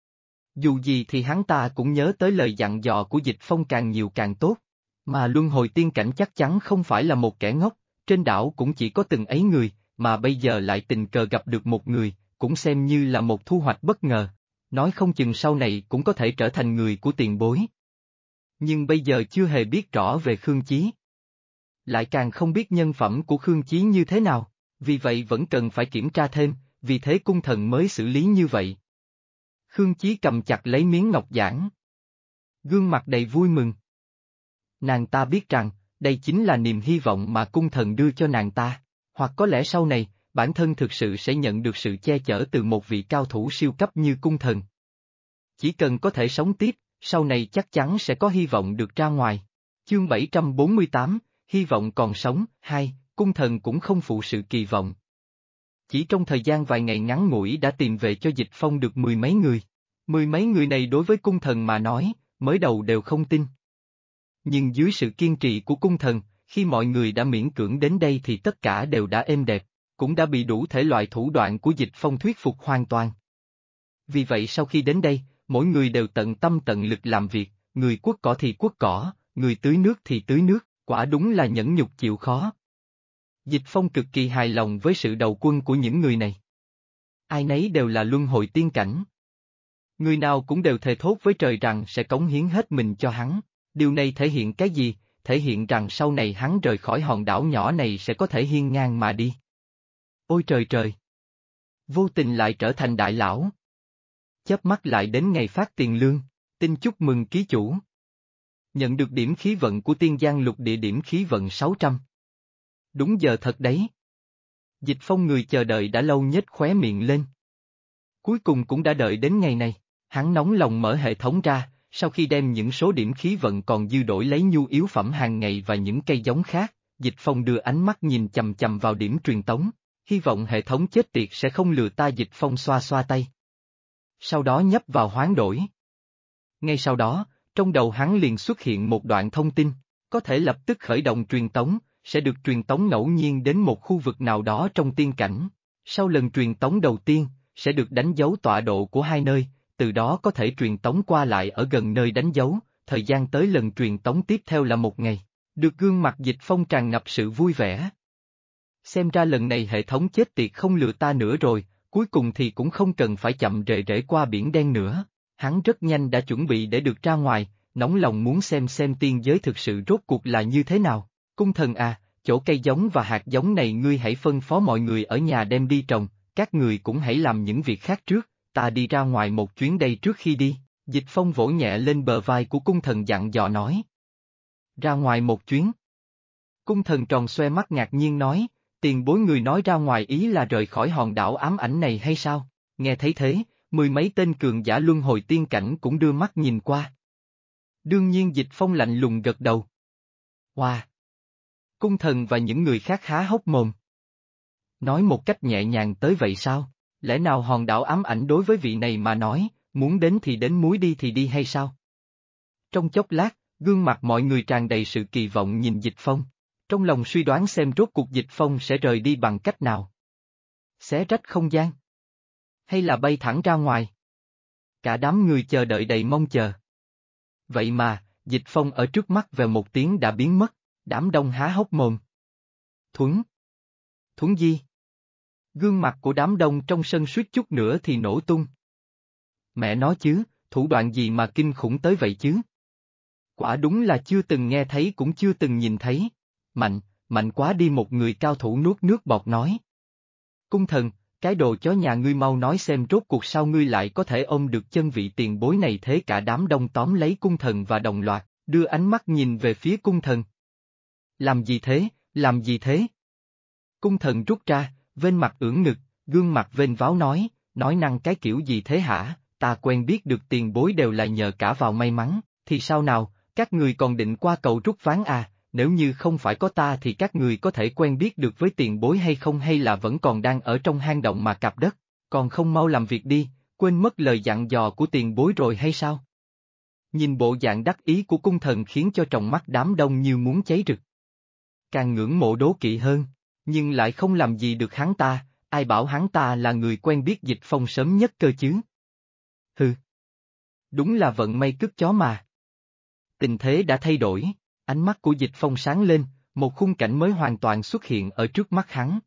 Dù gì thì hắn ta cũng nhớ tới lời dặn dò của Dịch Phong, càng nhiều càng tốt, mà luân hồi tiên cảnh chắc chắn không phải là một kẻ ngốc, trên đảo cũng chỉ có từng ấy người, mà bây giờ lại tình cờ gặp được một người, cũng xem như là một thu hoạch bất ngờ, nói không chừng sau này cũng có thể trở thành người của tiền bối. Nhưng bây giờ chưa hề biết rõ về Khương Chí, lại càng không biết nhân phẩm của Khương Chí như thế nào, vì vậy vẫn cần phải kiểm tra thêm, vì thế cung thần mới xử lý như vậy. Khương Chí cầm chặt lấy miếng ngọc giản, gương mặt đầy vui mừng. Nàng ta biết rằng, đây chính là niềm hy vọng mà cung thần đưa cho nàng ta, hoặc có lẽ sau này, bản thân thực sự sẽ nhận được sự che chở từ một vị cao thủ siêu cấp như cung thần. Chỉ cần có thể sống tiếp, sau này chắc chắn sẽ có hy vọng được ra ngoài. Chương 748, hy vọng còn sống. 2, cung thần cũng không phụ sự kỳ vọng. Chỉ trong thời gian vài ngày ngắn ngủi đã tìm về cho Dịch Phong được mười mấy người. Mười mấy người này đối với cung thần mà nói, mới đầu đều không tin. Nhưng dưới sự kiên trì của cung thần, khi mọi người đã miễn cưỡng đến đây thì tất cả đều đã êm đẹp, cũng đã bị đủ thể loại thủ đoạn của Dịch Phong thuyết phục hoàn toàn. Vì vậy sau khi đến đây, mỗi người đều tận tâm tận lực làm việc, người quất cỏ thì quất cỏ, người tưới nước thì tưới nước, quả đúng là nhẫn nhục chịu khó. Dịch Phong cực kỳ hài lòng với sự đầu quân của những người này. Ai nấy đều là luân hồi tiên cảnh. Người nào cũng đều thề thốt với trời rằng sẽ cống hiến hết mình cho hắn. Điều này thể hiện cái gì? Thể hiện rằng sau này hắn rời khỏi hòn đảo nhỏ này sẽ có thể hiên ngang mà đi. Ôi trời trời! Vô tình lại trở thành đại lão. Chớp mắt lại đến ngày phát tiền lương, tin chúc mừng ký chủ. Nhận được điểm khí vận của Tiên Giang Lục Địa, điểm khí vận 600. Đúng giờ thật đấy. Dịch Phong người chờ đợi đã lâu nhếch khóe miệng lên. Cuối cùng cũng đã đợi đến ngày này, hắn nóng lòng mở hệ thống ra, sau khi đem những số điểm khí vận còn dư đổi lấy nhu yếu phẩm hàng ngày và những cây giống khác, Dịch Phong đưa ánh mắt nhìn chầm chầm vào điểm truyền tống, hy vọng hệ thống chết tiệt sẽ không lừa ta. Dịch Phong xoa xoa tay. Sau đó nhấp vào hoán đổi. Ngay sau đó, trong đầu hắn liền xuất hiện một đoạn thông tin, có thể lập tức khởi động truyền tống, sẽ được truyền tống ngẫu nhiên đến một khu vực nào đó trong tiên cảnh. Sau lần truyền tống đầu tiên, sẽ được đánh dấu tọa độ của hai nơi, từ đó có thể truyền tống qua lại ở gần nơi đánh dấu, thời gian tới lần truyền tống tiếp theo là một ngày. Được gương mặt Dịch Phong tràn ngập sự vui vẻ. Xem ra lần này hệ thống chết tiệt không lừa ta nữa rồi, cuối cùng thì cũng không cần phải chậm rễ qua biển đen nữa. Hắn rất nhanh đã chuẩn bị để được ra ngoài, nóng lòng muốn xem tiên giới thực sự rốt cuộc là như thế nào. Cung thần à, chỗ cây giống và hạt giống này ngươi hãy phân phó mọi người ở nhà đem đi trồng, các người cũng hãy làm những việc khác trước, ta đi ra ngoài một chuyến đây trước khi đi. Dịch Phong vỗ nhẹ lên bờ vai của cung thần dặn dò nói. Ra ngoài một chuyến. Cung thần tròn xoe mắt ngạc nhiên nói, tiền bối người nói ra ngoài ý là rời khỏi hòn đảo ám ảnh này hay sao? Nghe thấy thế, mười mấy tên cường giả luân hồi tiên cảnh cũng đưa mắt nhìn qua. Đương nhiên Dịch Phong lạnh lùng gật đầu. Wow! Cung thần và những người khác há hốc mồm. Nói một cách nhẹ nhàng tới vậy sao? Lẽ nào hòn đảo ám ảnh đối với vị này mà nói, muốn đến thì đến muốn đi thì đi hay sao? Trong chốc lát, gương mặt mọi người tràn đầy sự kỳ vọng nhìn Dịch Phong. Trong lòng suy đoán xem rốt cuộc Dịch Phong sẽ rời đi bằng cách nào. Xé rách không gian? Hay là bay thẳng ra ngoài? Cả đám người chờ đợi đầy mong chờ. Vậy mà, Dịch Phong ở trước mắt về một tiếng đã biến mất, đám đông há hốc mồm. Thuấn! Thuấn di! Gương mặt của đám đông trong sân suýt chút nữa thì nổ tung. Mẹ nói chứ, thủ đoạn gì mà kinh khủng tới vậy chứ? Quả đúng là chưa từng nghe thấy cũng chưa từng nhìn thấy. Mạnh, mạnh quá đi, một người cao thủ nuốt nước bọt nói. Cung thần, cái đồ chó nhà ngươi mau nói xem rốt cuộc sao ngươi lại có thể ôm được chân vị tiền bối này thế. Cả đám đông tóm lấy cung thần và đồng loạt, đưa ánh mắt nhìn về phía cung thần. Làm gì thế, làm gì thế? Cung thần rút ra, vênh mặt ưỡn ngực, gương mặt vênh váo nói năng cái kiểu gì thế hả? Ta quen biết được tiền bối đều là nhờ cả vào may mắn, thì sao nào, các người còn định qua cầu rút ván à? Nếu như không phải có ta thì các người có thể quen biết được với tiền bối hay không, hay là vẫn còn đang ở trong hang động mà cạp đất, còn không mau làm việc đi, quên mất lời dặn dò của tiền bối rồi hay sao? Nhìn bộ dạng đắc ý của cung thần khiến cho trong mắt đám đông như muốn cháy rực. Càng ngưỡng mộ đố kỵ hơn, nhưng lại không làm gì được hắn ta, ai bảo hắn ta là người quen biết Dịch Phong sớm nhất cơ chứ? Hừ. Đúng là vận may cướp chó mà. Tình thế đã thay đổi. Ánh mắt của Dịch Phong sáng lên, một khung cảnh mới hoàn toàn xuất hiện ở trước mắt hắn.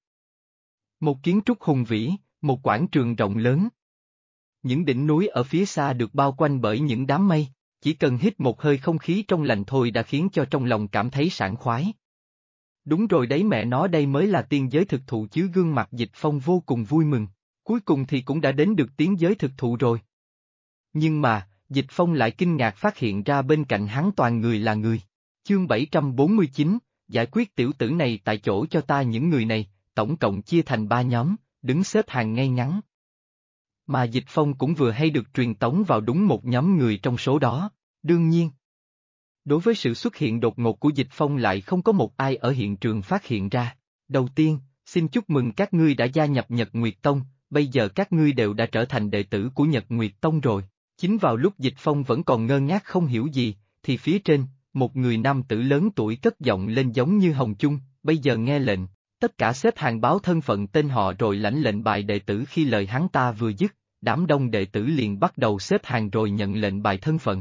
Một kiến trúc hùng vĩ, một quảng trường rộng lớn. Những đỉnh núi ở phía xa được bao quanh bởi những đám mây, chỉ cần hít một hơi không khí trong lành thôi đã khiến cho trong lòng cảm thấy sảng khoái. Đúng rồi đấy, mẹ nó đây mới là tiên giới thực thụ chứ. Gương mặt Dịch Phong vô cùng vui mừng, cuối cùng thì cũng đã đến được tiên giới thực thụ rồi. Nhưng mà, Dịch Phong lại kinh ngạc phát hiện ra bên cạnh hắn toàn người là người. Chương 749, giải quyết tiểu tử này tại chỗ cho ta. Những người này, tổng cộng chia thành 3 nhóm, đứng xếp hàng ngay ngắn. Mà Dịch Phong cũng vừa hay được truyền tống vào đúng một nhóm người trong số đó. Đương nhiên, đối với sự xuất hiện đột ngột của Dịch Phong lại không có một ai ở hiện trường phát hiện ra. Đầu tiên, xin chúc mừng các ngươi đã gia nhập Nhật Nguyệt Tông, bây giờ các ngươi đều đã trở thành đệ tử của Nhật Nguyệt Tông rồi. Chính vào lúc Dịch Phong vẫn còn ngơ ngác không hiểu gì, thì phía trên, một người nam tử lớn tuổi cất giọng lên giống như Hồng Chung, bây giờ nghe lệnh, tất cả xếp hàng báo thân phận tên họ rồi lãnh lệnh bài đệ tử. Khi lời hắn ta vừa dứt, đám đông đệ tử liền bắt đầu xếp hàng rồi nhận lệnh bài thân phận.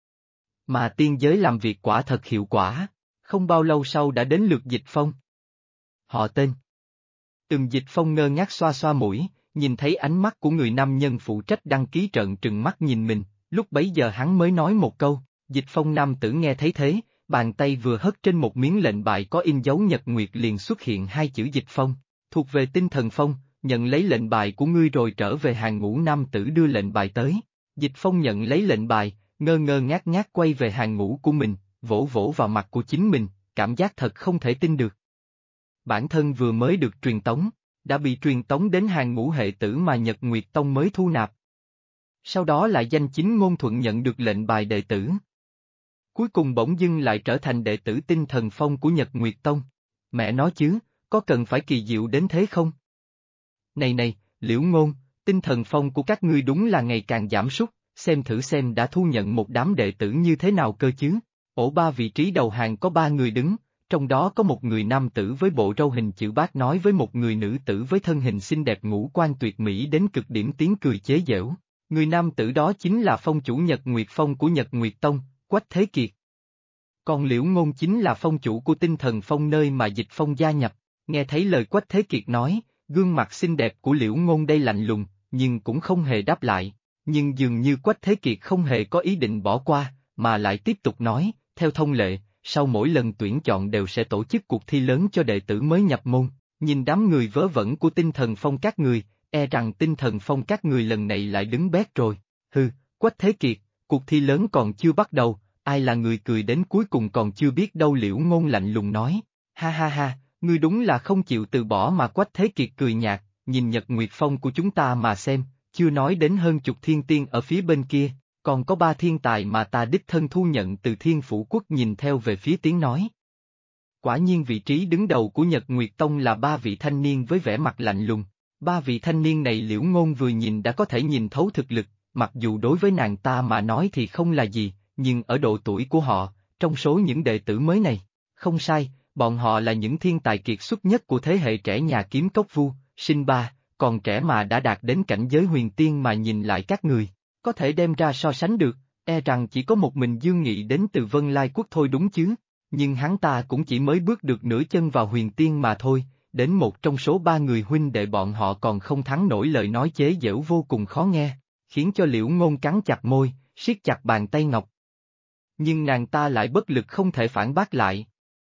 Mà tiên giới làm việc quả thật hiệu quả, không bao lâu sau đã đến lượt Dịch Phong. Họ tên. Dịch Phong ngơ ngác xoa xoa mũi, nhìn thấy ánh mắt của người nam nhân phụ trách đăng ký trợn trừng mắt nhìn mình, lúc bấy giờ hắn mới nói một câu. Dịch Phong nam tử nghe thấy thế, bàn tay vừa hất trên một miếng lệnh bài có in dấu Nhật Nguyệt liền xuất hiện hai chữ Dịch Phong, thuộc về tinh thần phong, nhận lấy lệnh bài của ngươi rồi trở về hàng ngũ. Nam tử đưa lệnh bài tới. Dịch Phong nhận lấy lệnh bài, ngơ ngơ ngác ngác quay về hàng ngũ của mình, vỗ vỗ vào mặt của chính mình, cảm giác thật không thể tin được. Bản thân vừa mới được truyền tống, đã bị truyền tống đến hàng ngũ hệ tử mà Nhật Nguyệt Tông mới thu nạp. Sau đó lại danh chính ngôn thuận nhận được lệnh bài đệ tử. Cuối cùng bỗng dưng lại trở thành đệ tử tinh thần phong của Nhật Nguyệt Tông. Mẹ nói chứ, có cần phải kỳ diệu đến thế không? Này, Liễu Ngôn, tinh thần phong của các ngươi đúng là ngày càng giảm sút, xem thử xem đã thu nhận một đám đệ tử như thế nào cơ chứ. Ổ 3 vị trí đầu hàng có 3 người đứng, trong đó có một người nam tử với bộ râu hình chữ bát nói với một người nữ tử với thân hình xinh đẹp ngũ quan tuyệt mỹ đến cực điểm tiếng cười chế giễu. Người nam tử đó chính là phong chủ Nhật Nguyệt Phong của Nhật Nguyệt Tông, Quách Thế Kiệt. Còn Liễu Ngôn chính là phong chủ của tinh thần phong nơi mà Dịch Phong gia nhập. Nghe thấy lời Quách Thế Kiệt nói, gương mặt xinh đẹp của Liễu Ngôn đây lạnh lùng, nhưng cũng không hề đáp lại. Nhưng dường như Quách Thế Kiệt không hề có ý định bỏ qua, mà lại tiếp tục nói, theo thông lệ, sau mỗi lần tuyển chọn đều sẽ tổ chức cuộc thi lớn cho đệ tử mới nhập môn. Nhìn đám người vớ vẩn của tinh thần phong các người, e rằng tinh thần phong các người lần này lại đứng bét rồi. Hừ, Quách Thế Kiệt, cuộc thi lớn còn chưa bắt đầu, ai là người cười đến cuối cùng còn chưa biết đâu. Liễu Ngôn lạnh lùng nói, ha ha ha, ngươi đúng là không chịu từ bỏ mà. Quách Thế Kiệt cười nhạt, nhìn Nhật Nguyệt Phong của chúng ta mà xem, chưa nói đến hơn chục thiên tiên ở phía bên kia, còn có 3 thiên tài mà ta đích thân thu nhận từ Thiên Phủ Quốc. Nhìn theo về phía tiếng nói Quả nhiên vị trí đứng đầu của Nhật Nguyệt Tông là ba vị thanh niên với vẻ mặt lạnh lùng. Ba vị thanh niên này Liễu Ngôn vừa nhìn đã có thể nhìn thấu thực lực, mặc dù đối với nàng ta mà nói thì không là gì, nhưng ở độ tuổi của họ, trong số những đệ tử mới này, không sai, bọn họ là những thiên tài kiệt xuất nhất của thế hệ trẻ nhà kiếm cốc vu, sinh ba, còn trẻ mà đã đạt đến cảnh giới huyền tiên mà nhìn lại các người, có thể đem ra so sánh được, e rằng chỉ có một mình Dương Nghị đến từ Vân Lai Quốc thôi đúng chứ, nhưng hắn ta cũng chỉ mới bước được nửa chân vào huyền tiên mà thôi, đến một trong số ba người huynh đệ bọn họ còn không thắng nổi lời nói chế giễu vô cùng khó nghe, khiến cho Liễu Ngôn cắn chặt môi, siết chặt bàn tay ngọc. Nhưng nàng ta lại bất lực không thể phản bác lại.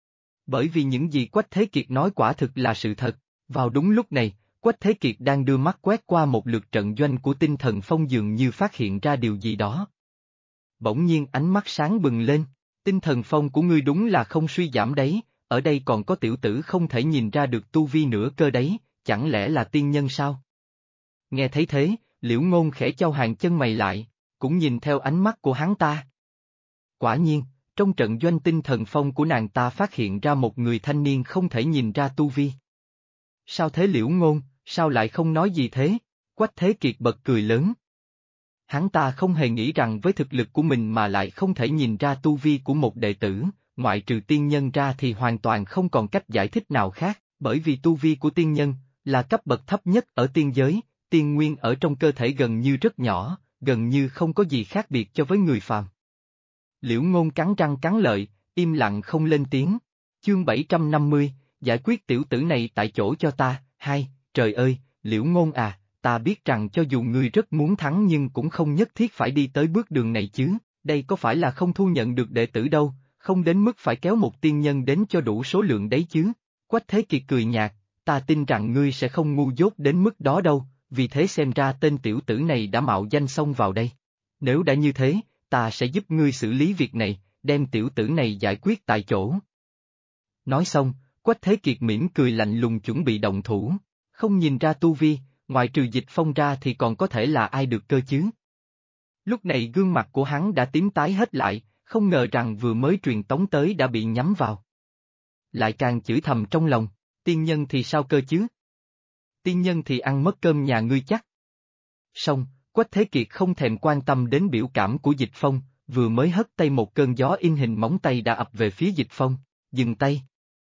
Bởi vì những gì Quách Thế Kiệt nói quả thực là sự thật, vào đúng lúc này, Quách Thế Kiệt đang đưa mắt quét qua một lượt trận doanh của Tinh Thần Phong dường như phát hiện ra điều gì đó. Bỗng nhiên ánh mắt sáng bừng lên, Tinh Thần Phong của ngươi đúng là không suy giảm đấy, ở đây còn có tiểu tử không thể nhìn ra được tu vi nữa cơ đấy, chẳng lẽ là tiên nhân sao? Nghe thấy thế, Liễu Ngôn khẽ chau hàng chân mày lại, cũng nhìn theo ánh mắt của hắn ta. Quả nhiên, trong trận doanh Tinh Thần Phong của nàng ta phát hiện ra một người thanh niên không thể nhìn ra tu vi. Sao thế Liễu Ngôn, sao lại không nói gì thế? Quách Thế Kiệt bật cười lớn. Hắn ta không hề nghĩ rằng với thực lực của mình mà lại không thể nhìn ra tu vi của một đệ tử, ngoại trừ tiên nhân ra thì hoàn toàn không còn cách giải thích nào khác, bởi vì tu vi của tiên nhân là cấp bậc thấp nhất ở tiên giới, tiên nguyên ở trong cơ thể gần như rất nhỏ, gần như không có gì khác biệt cho với người phàm. Liễu Ngôn cắn răng cắn lợi, im lặng không lên tiếng. Chương 750, giải quyết tiểu tử này tại chỗ cho ta, hai, trời ơi, Liễu Ngôn à, ta biết rằng cho dù ngươi rất muốn thắng nhưng cũng không nhất thiết phải đi tới bước đường này chứ, đây có phải là không thu nhận được đệ tử đâu, không đến mức phải kéo một tiên nhân đến cho đủ số lượng đấy chứ. Quách Thế Kiệt cười nhạt, ta tin rằng ngươi sẽ không ngu dốt đến mức đó đâu, vì thế xem ra tên tiểu tử này đã mạo danh xông vào đây. Nếu đã như thế, ta sẽ giúp ngươi xử lý việc này, đem tiểu tử này giải quyết tại chỗ. Nói xong, Quách Thế Kiệt mỉm cười lạnh lùng chuẩn bị động thủ, không nhìn ra tu vi, ngoài trừ Dịch Phong ra thì còn có thể là ai được cơ chứ. Lúc này gương mặt của hắn đã tím tái hết lại, không ngờ rằng vừa mới truyền tống tới đã bị nhắm vào. Lại càng chửi thầm trong lòng, tiên nhân thì sao cơ chứ? Tiên nhân thì ăn mất cơm nhà ngươi chắc. Xong, Quách Thế Kiệt không thèm quan tâm đến biểu cảm của Dịch Phong, vừa mới hất tay một cơn gió in hình móng tay đã ập về phía Dịch Phong, dừng tay.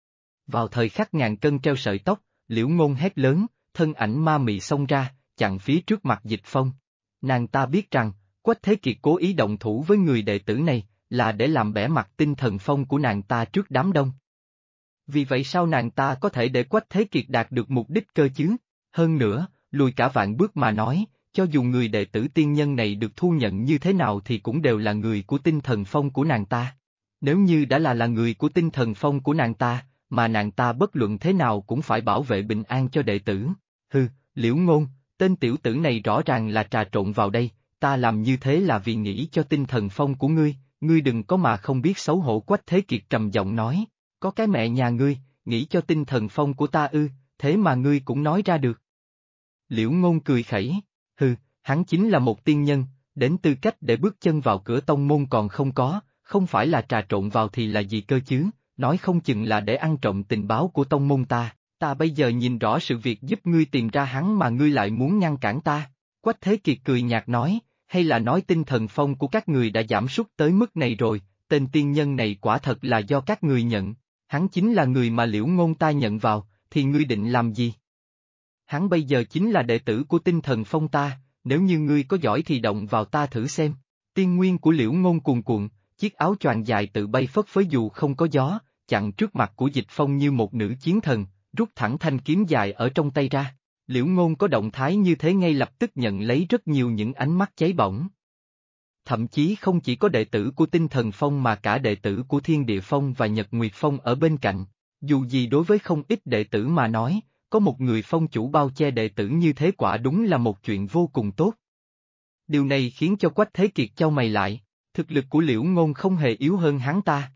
Vào thời khắc ngàn cân treo sợi tóc, Liễu Ngôn hét lớn, thân ảnh ma mị xông ra, chặn phía trước mặt Dịch Phong. Nàng ta biết rằng, Quách Thế Kiệt cố ý động thủ với người đệ tử này, là để làm bẽ mặt Tinh Thần Phong của nàng ta trước đám đông. Vì vậy sao nàng ta có thể để Quách Thế Kiệt đạt được mục đích cơ chứ? Hơn nữa, lùi cả vạn bước mà nói, cho dù người đệ tử tiên nhân này được thu nhận như thế nào thì cũng đều là người của Tinh Thần Phong của nàng ta. Nếu như đã là người của Tinh Thần Phong của nàng ta, mà nàng ta bất luận thế nào cũng phải bảo vệ bình an cho đệ tử. Hừ, Liễu Ngôn, tên tiểu tử này rõ ràng là trà trộn vào đây, ta làm như thế là vì nghĩ cho Tinh Thần Phong của ngươi đừng có mà không biết xấu hổ. Quách Thế Kiệt trầm giọng nói, có cái mẹ nhà ngươi, nghĩ cho Tinh Thần Phong của ta ư, thế mà ngươi cũng nói ra được. Liễu Ngôn cười khẩy, hừ, hắn chính là một tiên nhân, đến tư cách để bước chân vào cửa tông môn còn không có, không phải là trà trộn vào thì là gì cơ chứ, nói không chừng là để ăn trộm tình báo của tông môn ta bây giờ nhìn rõ sự việc giúp ngươi tìm ra hắn mà ngươi lại muốn ngăn cản ta. Quách Thế Kiệt cười nhạt nói, hay là nói Tinh Thần Phong của các người đã giảm sút tới mức này rồi, tên tiên nhân này quả thật là do các người nhận, hắn chính là người mà Liễu Ngôn ta nhận vào, thì ngươi định làm gì? Hắn bây giờ chính là đệ tử của Tinh Thần Phong ta, nếu như ngươi có giỏi thì động vào ta thử xem. Tiên nguyên của Liễu Ngôn cuồn cuộn, chiếc áo choàng dài tự bay phất phới dù không có gió, chặn trước mặt của Dịch Phong như một nữ chiến thần, rút thẳng thanh kiếm dài ở trong tay ra. Liễu Ngôn có động thái như thế ngay lập tức nhận lấy rất nhiều những ánh mắt cháy bỏng. Thậm chí không chỉ có đệ tử của Tinh Thần Phong mà cả đệ tử của Thiên Địa Phong và Nhật Nguyệt Phong ở bên cạnh, dù gì đối với không ít đệ tử mà nói, có một người phong chủ bao che đệ tử như thế quả đúng là một chuyện vô cùng tốt. Điều này khiến cho Quách Thế Kiệt chau mày lại, thực lực của Liễu Ngôn không hề yếu hơn hắn ta.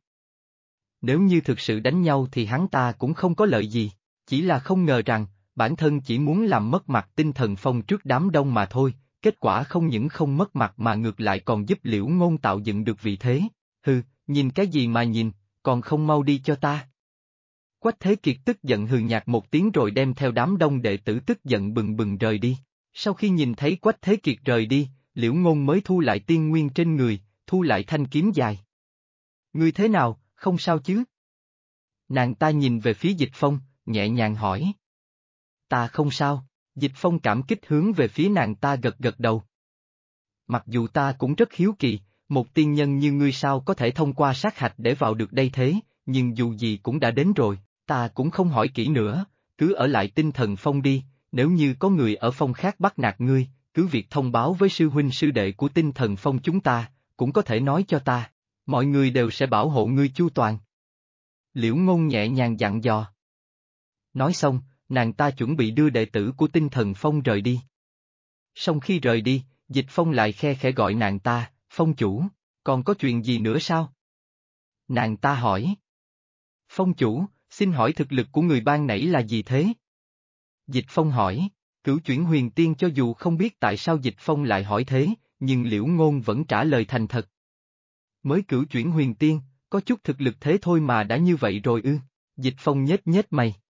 Nếu như thực sự đánh nhau thì hắn ta cũng không có lợi gì, chỉ là không ngờ rằng, bản thân chỉ muốn làm mất mặt Tinh Thần Phong trước đám đông mà thôi, kết quả không những không mất mặt mà ngược lại còn giúp Liễu Ngôn tạo dựng được vị thế. Hừ, nhìn cái gì mà nhìn, còn không mau đi cho ta. Quách Thế Kiệt tức giận hừ nhạt một tiếng rồi đem theo đám đông đệ tử tức giận bừng bừng rời đi. Sau khi nhìn thấy Quách Thế Kiệt rời đi, Liễu Ngôn mới thu lại tiên nguyên trên người, thu lại thanh kiếm dài. Ngươi thế nào, không sao chứ? Nàng ta nhìn về phía Dịch Phong, nhẹ nhàng hỏi. Ta không sao, Dịch Phong cảm kích hướng về phía nàng ta gật gật đầu. Mặc dù ta cũng rất hiếu kỳ, một tiên nhân như ngươi sao có thể thông qua sát hạch để vào được đây thế, nhưng dù gì cũng đã đến rồi, ta cũng không hỏi kỹ nữa, cứ ở lại Tinh Thần Phong đi, nếu như có người ở phong khác bắt nạt ngươi, cứ việc thông báo với sư huynh sư đệ của Tinh Thần Phong chúng ta, cũng có thể nói cho ta, mọi người đều sẽ bảo hộ ngươi chu toàn. Liễu Ngôn nhẹ nhàng dặn dò. Nói xong, nàng ta chuẩn bị đưa đệ tử của Tinh Thần Phong rời đi. Sau khi rời đi, Dịch Phong lại khe khẽ gọi nàng ta, Phong chủ, còn có chuyện gì nữa sao? Nàng ta hỏi. Phong chủ, xin hỏi thực lực của người ban nãy là gì thế? Dịch Phong hỏi, Cửu Chuyển Huyền Tiên cho dù không biết tại sao Dịch Phong lại hỏi thế, nhưng Liễu Ngôn vẫn trả lời thành thật. Mới Cửu Chuyển Huyền Tiên, có chút thực lực thế thôi mà đã như vậy rồi ư? Dịch Phong nhếch nhếch mày.